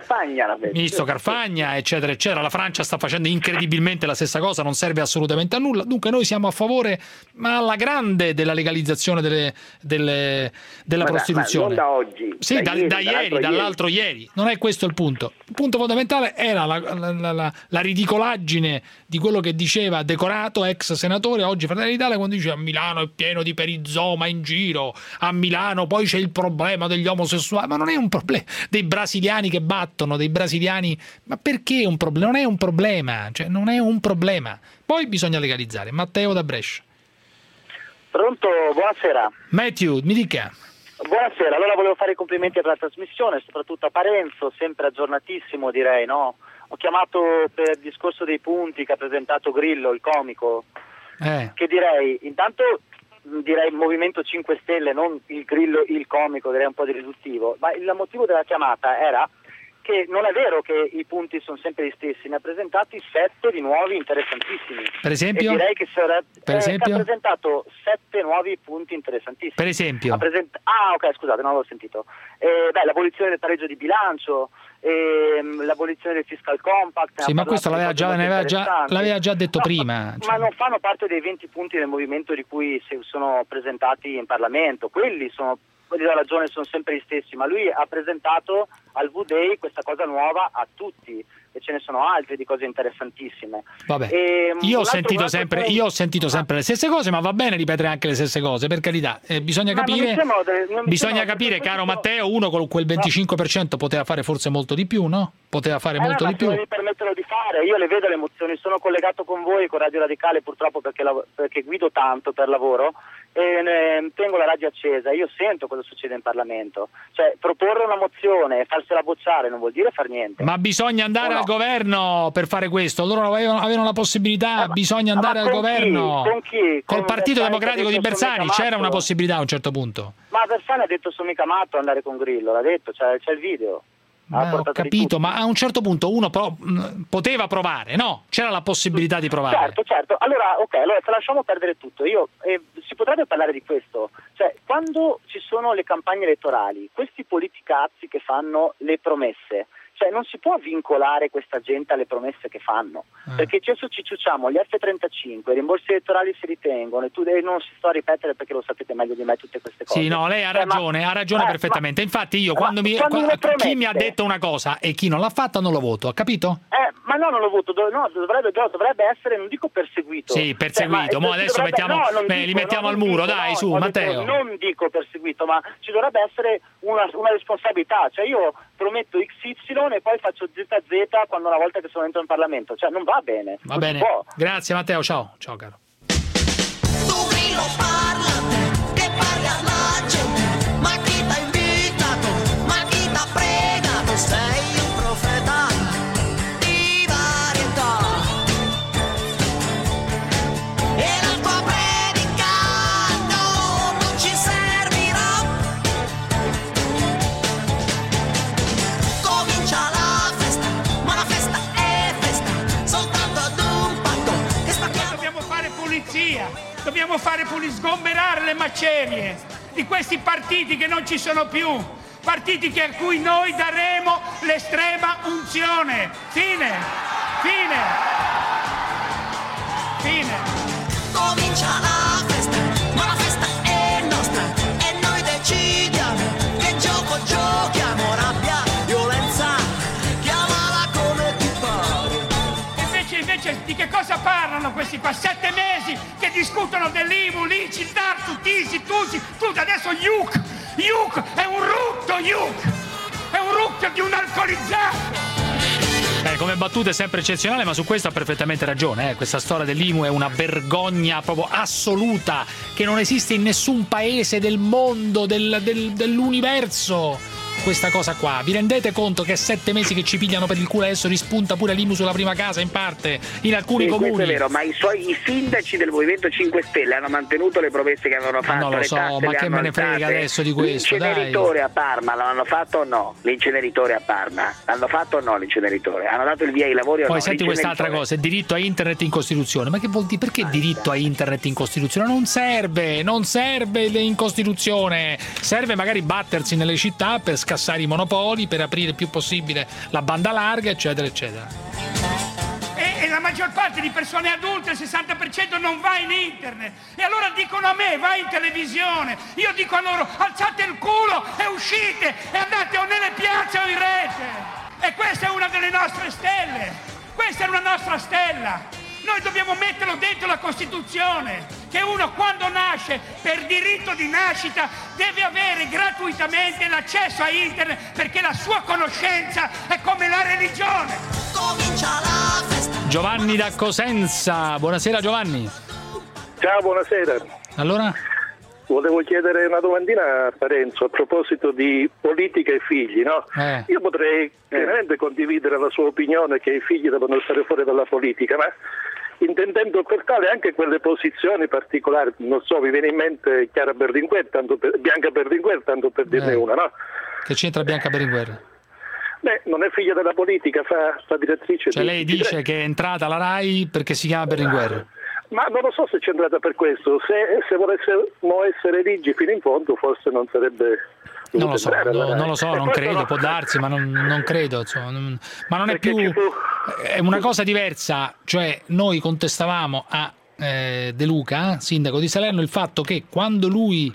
eccetera eccetera. La Francia sta facendo incredibilmente la stessa cosa, non serve assolutamente a nulla. Dunque noi siamo a favore, ma alla grande, della legalizzazione della prostituzione. Non da oggi, dall'altro ieri. Non è questo il punto. Il punto fondamentale era la ridicolaggine di quello che diceva Decorato, ex senatore, oggi Fratelli d'Italia, quando dice a Milano è pieno di perizoma in giro, a Milano poi c'è il problema degli omosessuali. Ma non è un problema dei brasiliani che battono, dei brasiliani, ma perché è un problema? Non è un problema, cioè non è un problema. Poi bisogna legalizzare. Matteo da Brescia. Pronto, buonasera. Matthew, mi dica. Buonasera, allora volevo fare i complimenti per la trasmissione, soprattutto a Parenzo, sempre aggiornatissimo direi, no? Ho chiamato per il discorso dei punti che ha presentato Grillo, il comico, che direi, intanto direi Movimento 5 Stelle, non il Grillo, il comico, direi un po' di riduttivo, ma il motivo della chiamata era che non è vero che i punti sono sempre gli stessi, ne ha presentati 7 di nuovi interessantissimi. Per esempio? E direi che ha presentato 7 nuovi punti interessantissimi. Per esempio? Ok, scusate, non l'avevo sentito. L'abolizione del pareggio di bilancio, l'abolizione del fiscal compact. Sì, ma questo l'aveva già detto prima. Ma non fanno parte dei 20 punti del movimento di cui sono presentati in Parlamento. Quelli della ragione sono sempre gli stessi, ma lui ha presentato al V-Day questa cosa nuova a tutti e ce ne sono altre di cose interessantissime. Vabbè. Io ho sentito sempre le stesse cose, ma va bene ripetere anche le stesse cose, per carità. Bisogna capire, caro Matteo, uno con quel 25% poteva fare forse molto di più, no? Poteva fare molto di più. Mi permettono di fare, io le vedo le emozioni, sono collegato con voi con Radio Radicale purtroppo perché guido tanto per lavoro tengo la radio accesa, io sento cosa succede in Parlamento, cioè proporre una mozione e farsela bocciare non vuol dire far niente. Ma bisogna andare al governo per fare questo, loro avevano la possibilità, bisogna andare al governo. Con chi? Col Partito Democratico di Bersani c'era una possibilità a un certo punto. Ma Bersani ha detto sono mica matto andare con Grillo, l'ha detto, c'è il video. Ho capito, ma a un certo punto uno poteva provare, no? C'era la possibilità di provare. Certo. Allora lasciamo perdere tutto. Si potrebbe parlare di questo. Cioè, quando ci sono le campagne elettorali, questi politicazzi che fanno le promesse, cioè non si può vincolare questa gente alle promesse che fanno, perché adesso ci ciucciamo gli F-35, i rimborsi elettorali si ritengono, e non si sto a ripetere perché lo sapete meglio di me tutte queste cose. Sì, no, lei ha ragione perfettamente. Infatti io chi mi ha detto una cosa e chi non l'ha fatta non lo voto, ha capito? Ma no, non lo voto, dovrebbe essere, non dico perseguito. Sì, perseguito, adesso li mettiamo al muro, dai, su, Matteo. Non dico perseguito, ma ci dovrebbe essere una responsabilità, cioè io prometto XY e poi faccio ZZ quando una volta che sono dentro in Parlamento, cioè non va bene. Va bene, grazie Matteo, ciao caro. Tu Grillo parla, che parli alla gente, ma chi t'ha invitato, ma chi t'ha pregato, sei un profeta di varietà, e la tua predica non ci servirà, comincia la festa, ma la festa è festa, soltanto ad un patto che spacchiamo. Dobbiamo fare pulizia, dobbiamo sgomberare le macerie di questi partiti che non ci sono più, partiti a cui noi daremo l'estrema unzione. Fine. Comincia la festa, ma la festa è nostra e noi decidiamo che gioco giochiamo, rabbia, violenza, chiamala come ti pare. Invece di che cosa parlano questi qua? 7 mesi che discutono dell'IMU, l'ICI, TARSU, TISI, TUSI, tutto adesso IUC è un rutto, è un rutto di un alcolizzato. Come battuta è sempre eccezionale, ma su questo ha perfettamente ragione. Questa storia dell'IMU è una vergogna proprio assoluta che non esiste in nessun paese del mondo, dell'universo. Questa cosa qua, vi rendete conto che è 7 mesi che ci pigliano per il culo, adesso rispunta pure l'IMU sulla prima casa in parte in alcuni comuni. Questo è vero, ma i sindaci del Movimento 5 Stelle hanno mantenuto le promesse che avevano fatto. Non lo so, ma che me ne frega adesso di questo? L'inceneritore a Parma l'hanno fatto o no? L'inceneritore a Parma l'hanno fatto o no? L'inceneritore hanno dato il via ai lavori o no? Poi senti quest'altra cosa, diritto a internet in Costituzione. Ma che vuol dire? Perché diritto a internet in Costituzione? Non serve in Costituzione, serve magari battersi nelle città per scassare i monopoli, per aprire il più possibile la banda larga, eccetera eccetera. E la maggior parte di persone adulte, il 60%, non va in internet, e allora dicono a me vai in televisione, io dico a loro alzate il culo e uscite e andate o nelle piazze o in rete. E questa è una delle nostre stelle, questa è una nostra stella. Noi dobbiamo metterlo dentro la Costituzione, che uno quando nasce per diritto di nascita deve avere gratuitamente l'accesso a internet, perché la sua conoscenza è come la religione. Comincia la festa. Giovanni da Cosenza, buonasera Giovanni. Ciao, buonasera. Allora? Volevo chiedere una domandina a Parenzo a proposito di politica e figli, no? Io potrei chiaramente condividere la sua opinione che i figli devono stare fuori dalla politica, ma intendendo per tale anche quelle posizioni particolari, non so, mi viene in mente Bianca Berlinguer, tanto per dirne una, no? Che c'entra Bianca Berlinguer? Beh, non è figlia della politica, fa direttrice. Cioè lei dice che è entrata alla RAI perché si chiama Berlinguer? Ma non lo so se c'è entrata per questo, se volessimo essere rigidi fino in fondo forse non sarebbe... Non lo so, non credo, può darsi, ma non credo, insomma, ma non è più... È una cosa diversa, cioè noi contestavamo a De Luca, sindaco di Salerno, il fatto che quando lui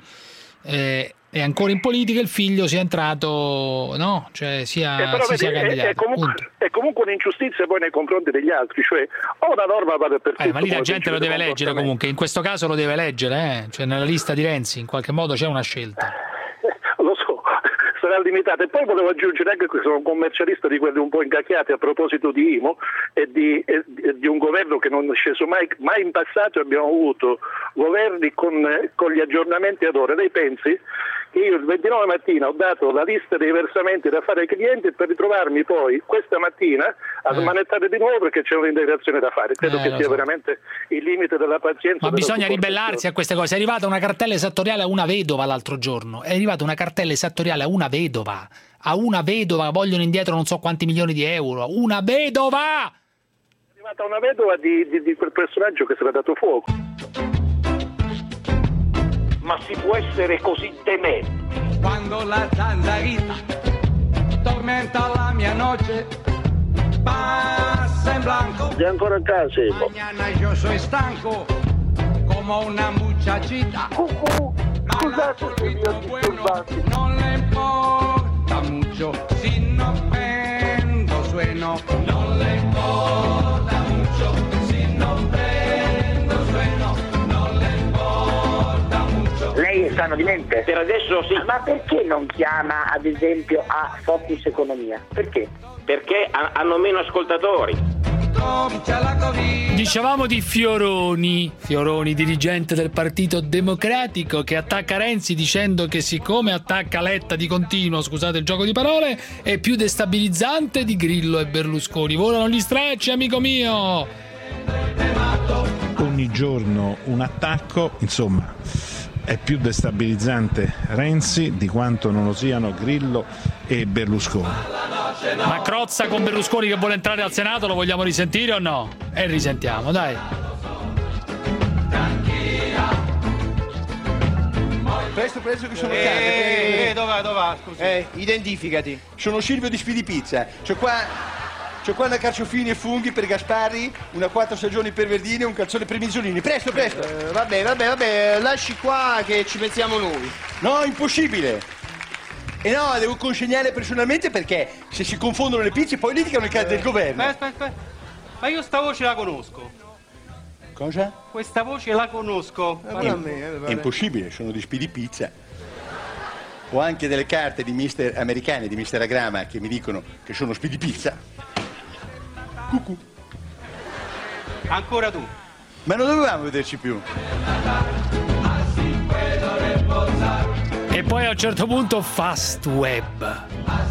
è ancora in politica il figlio sia entrato, no? Cioè sia candidato. È comunque un'ingiustizia poi nei confronti degli altri, cioè o una norma vale per tutti. Ma lì la gente lo deve leggere comunque, in questo caso lo deve leggere, cioè nella lista di Renzi in qualche modo c'è una scelta. Lo so, sarà realtà limitata. E poi volevo aggiungere anche che sono un commercialista di quelli un po' incacchiati a proposito di IMU e di un governo che non è sceso mai in passato. Abbiamo avuto governi con gli aggiornamenti ad ora. Lei pensi che io il 29 mattina ho dato la lista dei versamenti da fare ai clienti per ritrovarmi poi questa mattina a smanettare di nuovo perché c'è un'integrazione da fare. Credo che sia veramente il limite della pazienza. Ma bisogna ribellarsi a queste cose. È arrivata una cartella esattoriale a una vedova l'altro giorno. È arrivata una cartella esattoriale a una vedova. A una vedova vogliono indietro non so quanti milioni di euro. Una vedova! È arrivata una vedova di quel personaggio che si era dato fuoco. Ma si può essere così tementi? Quando la zanzarita tormenta la mia noche, passa in blanco. Sei ancora a casa? Mañana yo soy stanco, como una muchachita. Scusate se vi ho disturbato. Non le importa mucho, si no prendo sueno. Non le importa mucho, si no prendo sueno. Non le importa mucho. Lei è sano di mente? Per adesso sì. Ma perché non chiama ad esempio a Focus Economia? Perché? Perché hanno meno ascoltatori. Dicevamo di Fioroni, dirigente del Partito Democratico, che attacca Renzi dicendo che siccome attacca Letta di continuo, scusate il gioco di parole, è più destabilizzante di Grillo e Berlusconi. Volano gli stracci, amico mio! Ogni giorno un attacco, insomma, è più destabilizzante Renzi di quanto non lo siano Grillo e Berlusconi. Ma Crozza con Berlusconi che vuole entrare al Senato lo vogliamo risentire o no? E risentiamo, dai. Presto che sono cane. Dov'è? Scusi. Identificati. Sono Silvio di Spidipizza. C'ho qua una carciofini e funghi per Gasparri, una 4 stagioni per Verdini e un calzone per Mizzolini. Presto. Vabbè, lasci qua che ci pensiamo noi. No, impossibile. E no, devo consegnare personalmente perché se si confondono le pizze poi litigano il caso del governo. Aspetta. Ma io sta voce la conosco. Cosa? Questa voce la conosco. È impossibile, sono di Spidipizza. Ho anche delle carte di americane di Mister Agrama che mi dicono che sono Spidipizza. Cucù. Ancora tu. Ma non dovevamo vederci più. E poi a un certo punto Fast Web.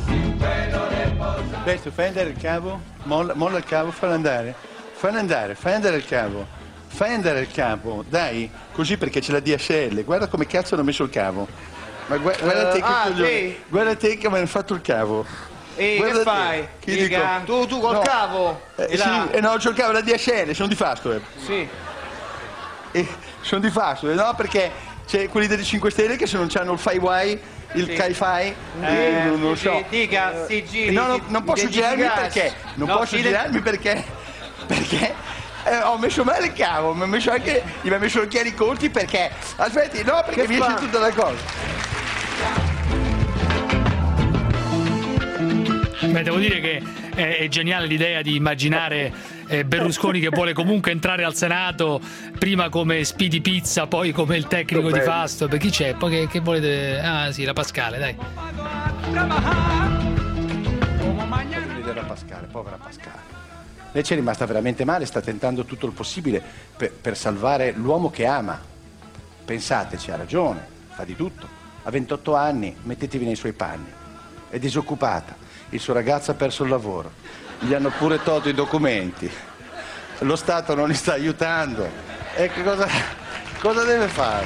Presto, fai andare il cavo, molla il cavo, fallo andare. Fai andare il cavo. Fai andare il cavo, dai, così perché c'è la DSL. Guarda come cazzo hanno messo il cavo. Ma guarda te che coglione. Guarda te che mi hanno fatto il cavo. Che fai? Tu col cavo? Sì, no, c'ho il cavo, la DSL, sono di Fastweb. Sì. Sono di Fastweb, no, perché c'è quelli delle 5 Stelle che se non hanno il Fi-Wi, il Ki-Fi, non lo so. Dica, si giri. No, non posso girarmi perché? Non posso girarmi perché ho messo male il cavo, mi ha messo anche gli ha messo occhiali corti perché aspetti, no, perché mi esce tutta la cosa. Beh, devo dire che è geniale l'idea di immaginare Berlusconi che vuole comunque entrare al Senato, prima come Speedy Pizza, poi come il tecnico di Fasto. Per chi c'è? Poi che volete? Ah sì, la Pascale, dai. Povera Pascale. Lei ci è rimasta veramente male, sta tentando tutto il possibile per salvare l'uomo che ama. Pensateci, ha ragione, fa di tutto. Ha 28 anni, mettetevi nei suoi panni. È disoccupata. Il suo ragazzo ha perso il lavoro, gli hanno pure tolto i documenti, lo Stato non li sta aiutando e che cosa deve fare?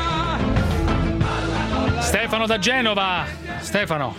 Stefano da Genova. Stefano.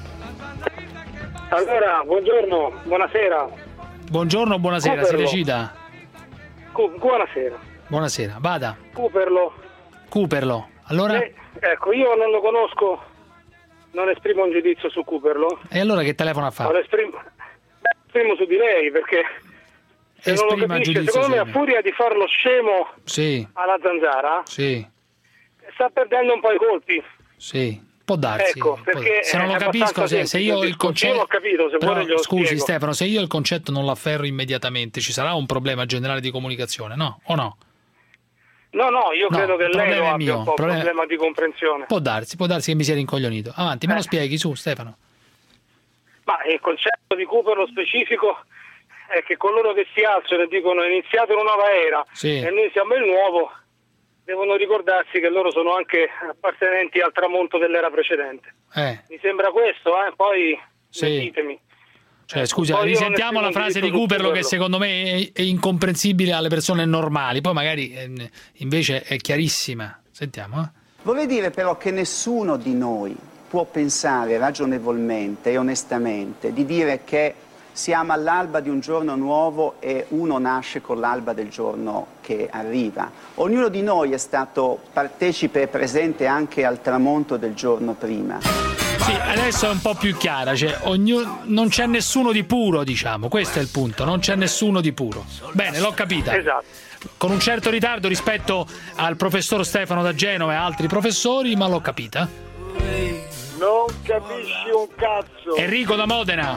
Allora, buongiorno, buonasera. Buongiorno, buonasera, si decida. Buonasera. Buonasera, vada. Cuperlo. Allora? Ecco, io non lo conosco. Non esprimo un giudizio su Cuperlo. E allora che telefono ha fatto? Esprimo su di lei perché se non lo capisce, secondo me a furia di far lo scemo alla Zanzara sta perdendo un po' i colpi. Sì, può darsi. Ecco, perché se non lo capisco, se io il concetto... Io l'ho capito, se però, vuole glielo scusi spiego. Stefano, se io il concetto non lo afferro immediatamente, ci sarà un problema generale di comunicazione, no? O no? No, io credo che lei lo abbia un po' problema di comprensione. Può darsi che mi sia rincoglionito. Avanti, me lo spieghi su, Stefano. Ma il concetto di Cooper, lo specifico, è che coloro che si alzano e dicono è iniziata una nuova era e noi siamo il nuovo, devono ricordarsi che loro sono anche appartenenti al tramonto dell'era precedente. Mi sembra questo, poi ditemi. Cioè, scusa, risentiamo la frase di Cooperlo che secondo me è incomprensibile alle persone normali, poi magari invece è chiarissima. Sentiamo. Vorrei dire però che nessuno di noi può pensare ragionevolmente e onestamente di dire che siamo all'alba di un giorno nuovo e uno nasce con l'alba del giorno che arriva. Ognuno di noi è stato partecipe e presente anche al tramonto del giorno prima. Sì, adesso è un po' più chiara, cioè non c'è nessuno di puro, diciamo, questo è il punto, non c'è nessuno di puro. Bene, l'ho capita. Esatto. Con un certo ritardo rispetto al professor Stefano da Genova e altri professori, ma l'ho capita. Non capisci un cazzo. Enrico da Modena.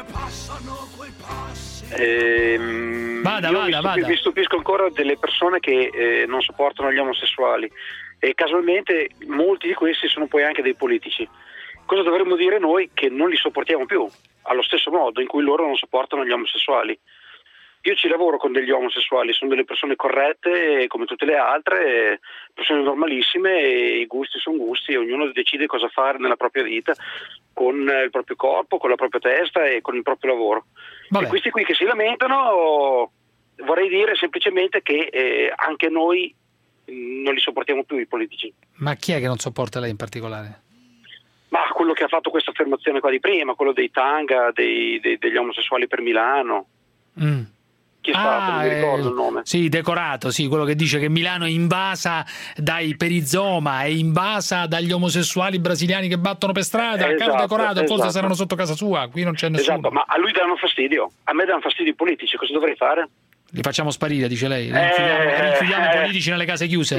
Vada. Mi stupisco ancora delle persone che non sopportano gli omosessuali e casualmente molti di questi sono poi anche dei politici. Cosa dovremmo dire noi che non li sopportiamo più, allo stesso modo in cui loro non sopportano gli omosessuali? Io ci lavoro con degli omosessuali, sono delle persone corrette come tutte le altre, persone normalissime, e i gusti sono gusti e ognuno decide cosa fare nella propria vita con il proprio corpo, con la propria testa e con il proprio lavoro. E questi qui che si lamentano, vorrei dire semplicemente che anche noi non li sopportiamo più i politici. Ma chi è che non sopporta lei in particolare? Ma quello che ha fatto questa affermazione qua di prima, quello dei tanga, degli omosessuali per Milano. Chi è stato? Non mi ricordo il nome. Sì, Decorato, sì, quello che dice che Milano è invasa dai perizoma, è invasa dagli omosessuali brasiliani che battono per strada. Caro Decorato, forse saranno sotto casa sua, qui non c'è nessuno. Esatto, ma a lui danno fastidio, a me danno fastidio i politici, cosa dovrei fare? Li facciamo sparire, dice lei. Rinchiudiamo i politici nelle case chiuse.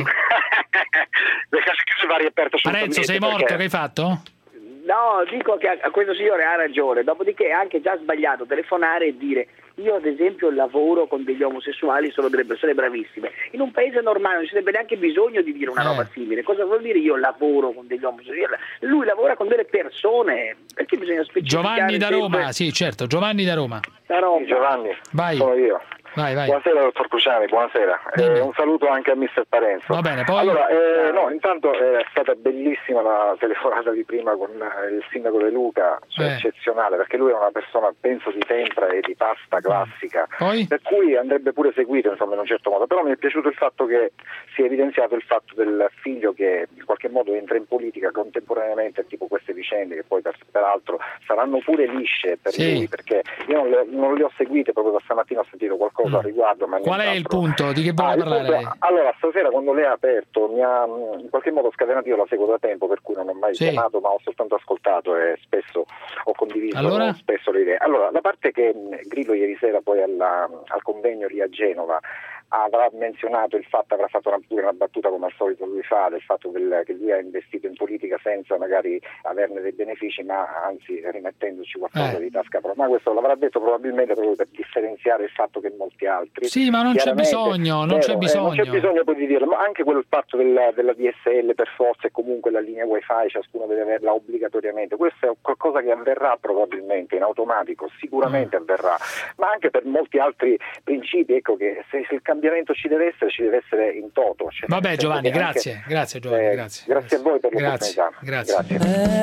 Le case chiuse va riaperto assolutamente. Parenzo, sei morto, che hai fatto? No, dico che a questo signore ha ragione, dopodiché è anche già sbagliato telefonare e dire io ad esempio lavoro con degli omosessuali, sono delle persone bravissime. In un paese normale non ci sarebbe neanche bisogno di dire una roba simile. Cosa vuol dire io lavoro con degli omosessuali? Lui lavora con delle persone, perché bisogna specificare? Giovanni da Roma, sì certo, Giovanni da Roma. Giovanni, vai. Sono io. Vai. Buonasera dottor Cruciani, buonasera. Un saluto anche a mister Parenzo. Va bene, poi... Allora, intanto è stata bellissima la telefonata di prima con il sindaco De Luca, eccezionale, perché lui è una persona, penso, di tempra e di pasta classica, per cui andrebbe pure seguito, insomma, in un certo modo. Però mi è piaciuto il fatto che si è evidenziato il fatto del figlio che in qualche modo entra in politica contemporaneamente, tipo queste vicende che poi peraltro saranno pure lisce per lui, perché io non le ho seguite, proprio stamattina ho sentito qualcosa a riguardo. Ma qual è il punto? Di che vuole parlare lei? Allora, stasera quando lei ha aperto mi ha in qualche modo scatenato, io la seguo da tempo, per cui non ho mai chiamato, ma ho soltanto ascoltato e spesso ho condiviso spesso le idee. Allora, la parte che Grillo ieri sera poi al convegno lì a Genova avrà menzionato il fatto, avrà fatto pure una battuta come al solito lui fa, del fatto che lui ha investito in politica senza magari averne dei benefici, ma anzi rimettendoci qualcosa di tasca propria. Ma questo l'avrà detto probabilmente proprio per differenziare il fatto che molti altri. Sì, ma non c'è bisogno, non c'è bisogno poi di dirlo, ma anche quel fatto della DSL per forza e comunque la linea wifi, ciascuno deve averla obbligatoriamente. Questo è qualcosa che avverrà probabilmente in automatico, sicuramente avverrà, ma anche per molti altri principi, ecco, che se il cambiamento ci deve essere in toto. Vabbè Giovanni, grazie Giovanni, grazie a voi per l'opportunità. Grazie.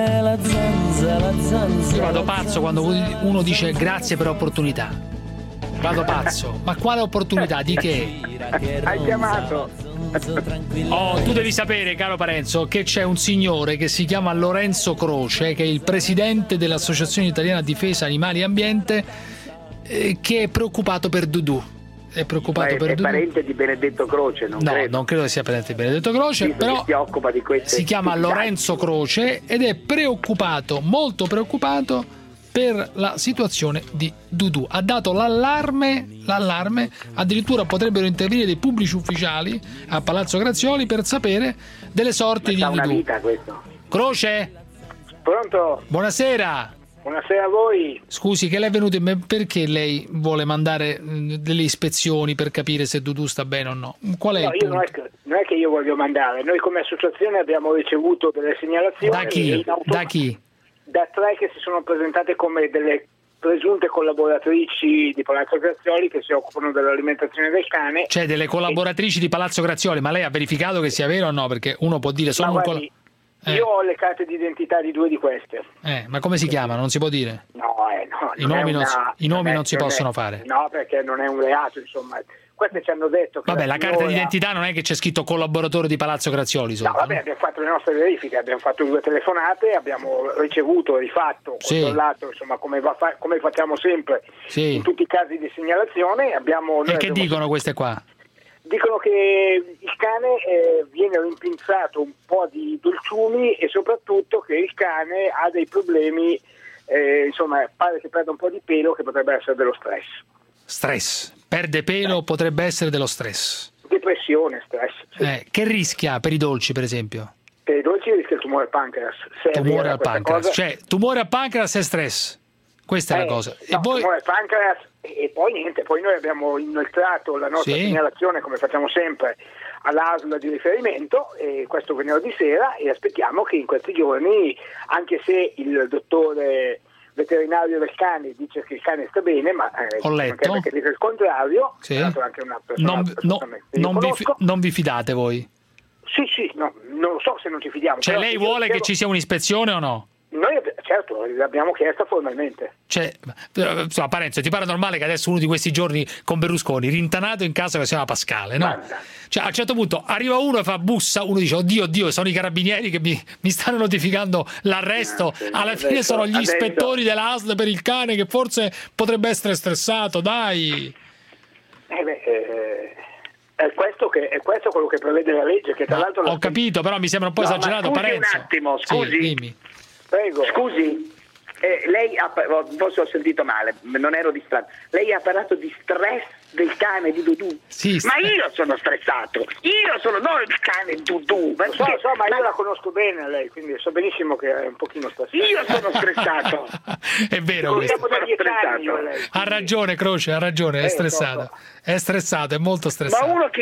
Io vado pazzo quando uno dice grazie per l'opportunità. Vado pazzo. Ma quale opportunità? Di che? Hai chiamato? Tu devi sapere, caro Parenzo, che c'è un signore che si chiama Lorenzo Croce, che è il presidente dell'Associazione Italiana Difesa Animali e Ambiente, che è preoccupato per Dudu. È preoccupato per Dudu. È parente di Benedetto Croce, non credo che sia parente di Benedetto Croce, però si occupa di queste si chiama Lorenzo Croce ed è preoccupato, molto preoccupato per la situazione di Dudu. Ha dato l'allarme, addirittura potrebbero intervenire dei pubblici ufficiali a Palazzo Grazioli per sapere delle sorti di Dudu. Una vita questo. Croce? Pronto? Buonasera. Buonasera a voi. Scusi, che lei è venuto in me, perché lei vuole mandare delle ispezioni per capire se Dudu sta bene o no? Qual è il punto? Non è che io voglio mandare, noi come associazione abbiamo ricevuto delle segnalazioni. Da chi? Da chi? Da 3 che si sono presentate come delle presunte collaboratrici di Palazzo Grazioli che si occupano dell'alimentazione del cane. Cioè delle collaboratrici di Palazzo Grazioli, ma lei ha verificato che sia vero o no? Perché uno può dire sono io ho le carte d'identità di 2 di queste. Ma come si chiama? Non si può dire? No. I nomi non si possono fare. No, perché non è un reato, insomma. Queste ci hanno detto che... Vabbè, la carta d'identità non è che c'è scritto collaboratore di Palazzo Grazioli sotto. No, vabbè, abbiamo fatto le nostre verifiche, abbiamo fatto 2 telefonate, abbiamo ricevuto, rifatto, controllato, insomma, come facciamo sempre in tutti i casi di segnalazione. E che dicono queste qua? Dicono che il cane viene rimpinzato un po' di dolciumi e soprattutto che il cane ha dei problemi, insomma, pare che perda un po' di pelo, che potrebbe essere dello stress. Stress? Perde pelo, potrebbe essere dello stress. Depressione, stress. Sì. Che rischia per i dolci, per esempio? Per i dolci rischia il tumore al pancreas. Tumore al pancreas, cioè tumore al pancreas e stress. Questa è la cosa. No, tumore al pancreas e poi niente, poi noi abbiamo inoltrato la nostra segnalazione, come facciamo sempre, all'ASL di riferimento, e questo venerdì sera, e aspettiamo che in questi giorni, anche se il dottore veterinario del cane dice che il cane sta bene, ma ho letto che dice il contrario, anche una persona non vi fidate voi? Sì, no, non lo so se non ci fidiamo. Cioè lei vuole che ci sia un'ispezione o no? Noi certo l'abbiamo chiesta formalmente. Cioè, insomma, Parenzo, ti pare normale che adesso uno di questi giorni con Berlusconi rintanato in casa che si chiama Pascale, no? Cioè a un certo punto arriva uno e fa bussa, uno dice oddio sono i carabinieri che mi stanno notificando l'arresto, alla fine sono gli ispettori dell'ASL per il cane che forse potrebbe essere stressato, dai. È questo quello che prevede la legge, che tra l'altro ho capito, però mi sembra un po' esagerato, Parenzo. Un attimo, scusi. Dimmi. Prego. Scusi, lei forse ho sentito male, non ero distratto. Lei ha parlato di stress del cane di Dudu. Sì, ma io sono stressato. Non il cane Dudu. Ma io la conosco bene lei, quindi so benissimo che è un pochino stressato. Io sono stressato. È vero questo. Ha ragione Croce, ha ragione, è stressato. È stressato, è molto stressato. Ma uno che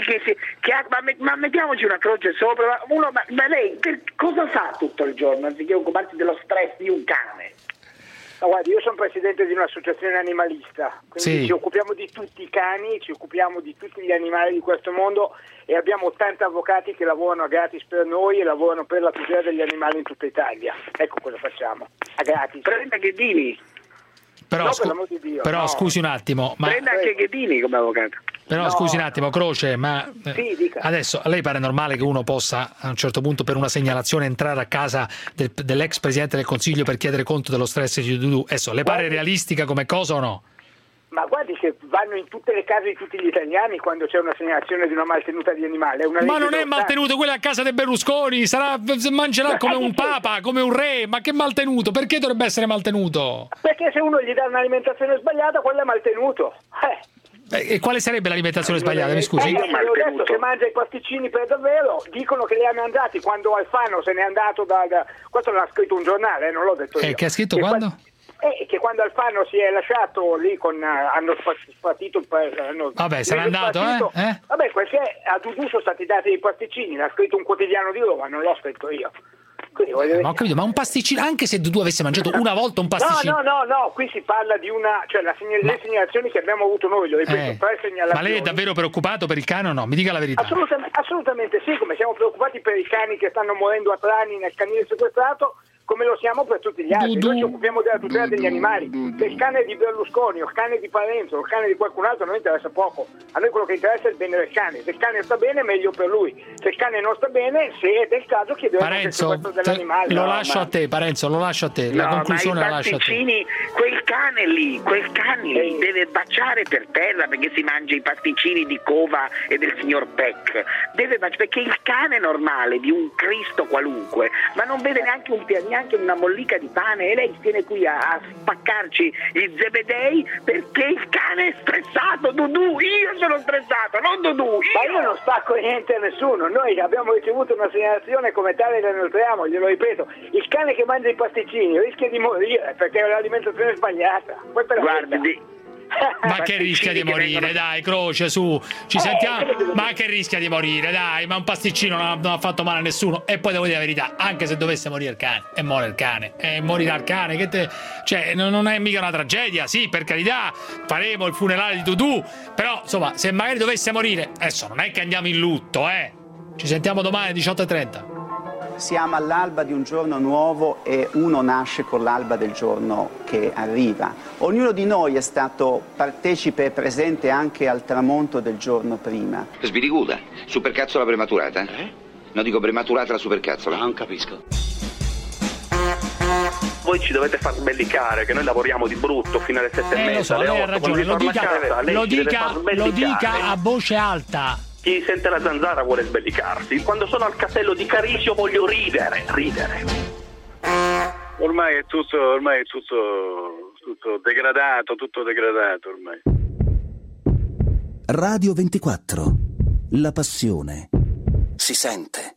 ma mettiamoci una croce sopra, ma lei cosa fa tutto il giorno anziché occuparsi dello stress di un cane? No, guardi, io sono presidente di un'associazione animalista, quindi ci occupiamo di tutti i cani, ci occupiamo di tutti gli animali di questo mondo e abbiamo 80 avvocati che lavorano a gratis per noi e lavorano per la tutela degli animali in tutta Italia. Ecco cosa facciamo, a gratis. Prenda Ghedini. Però scusi un attimo. Prenda anche Ghedini come avvocato. Però scusi un attimo, Croce, ma adesso a lei pare normale che uno possa a un certo punto per una segnalazione entrare a casa dell'ex Presidente del Consiglio per chiedere conto dello stress di Dudu? Adesso, le pare realistica come cosa o no? Ma guardi che vanno in tutte le case di tutti gli italiani quando c'è una segnalazione di una maltenuta di animale. Ma non è maltenuto, quella è a casa dei Berlusconi, mangerà come un papa, come un re, ma che maltenuto? Perché dovrebbe essere maltenuto? Perché se uno gli dà un'alimentazione sbagliata, quello è maltenuto. E quale sarebbe l'alimentazione sbagliata? Mi scusi? Io ho detto che mangia i pasticcini per davvero, dicono che li hanno mangiati quando Alfano se n'è andato questo l'ha scritto un giornale, non l'ho detto io. Che ha scritto quando? Che quando Alfano si è lasciato lì hanno spartito vabbè, se n'è andato, Vabbè, a Dudu sono stati dati dei pasticcini, l'ha scritto un quotidiano di Roma, non l'ho scritto io. Ma ho capito, ma un pasticcino, anche se Dudu avesse mangiato una volta un pasticcino. No, qui si parla di le segnalazioni che abbiamo avuto noi, lo ripeto, 3 segnalazioni. Ma lei è davvero preoccupato per il cane o no? Mi dica la verità. Assolutamente sì, come siamo preoccupati per i cani che stanno morendo a Trani nel canile sequestrato, come lo siamo per tutti gli altri. Noi ci occupiamo della tutela degli animali. Se il cane è di Berlusconi, o il cane di Parenzo, o il cane di qualcun altro, non interessa poco. A noi quello che interessa è il bene del cane. Se il cane sta bene, meglio per lui. Se il cane non sta bene, se è del caso, chiederemo il sequestro dell'animale. Lo lascio a te, Parenzo, lo lascio a te. La conclusione la lascio a te. Quel cane lì deve baciare per terra perché si mangia i pasticcini di Cova e del signor Peck. Deve baciare, perché il cane normale di un Cristo qualunque, ma non vede neanche un piagnale neanche una mollica di pane e lei viene qui a spaccarci i zebedei perché il cane è stressato. Dudu, io sono stressato, non Dudu. Ma io non spacco niente a nessuno, noi abbiamo ricevuto una segnalazione come tale la nutriamo, glielo ripeto, il cane che mangia i pasticcini rischia di morire perché è l'alimentazione sbagliata. Guardi, ma che rischia di morire, dai, Croce, su, ci sentiamo. Ma che rischia di morire, dai, ma un pasticcino non ha fatto male a nessuno. E poi devo dire la verità, anche se dovesse morire il cane, e muore il cane, e morirà il cane, cioè non è mica una tragedia. Sì, per carità, faremo il funerale di Dudu, però insomma, se magari dovesse morire, adesso non è che andiamo in lutto, ci sentiamo domani alle 18:30. Siamo all'alba di un giorno nuovo e uno nasce con l'alba del giorno che arriva. Ognuno di noi è stato partecipe e presente anche al tramonto del giorno prima. Sbiriguda, supercazzola prematurata? No, dico prematurata la supercazzola. Non capisco. Voi ci dovete far sbellicare, che noi lavoriamo di brutto fino alle 7:30. Lo so, lei ha ragione, lo dica a voce alta. Chi sente la zanzara vuole sbellicarsi. Quando sono al castello di Carisio voglio ridere. Ormai è tutto degradato ormai. Radio 24. La passione si sente.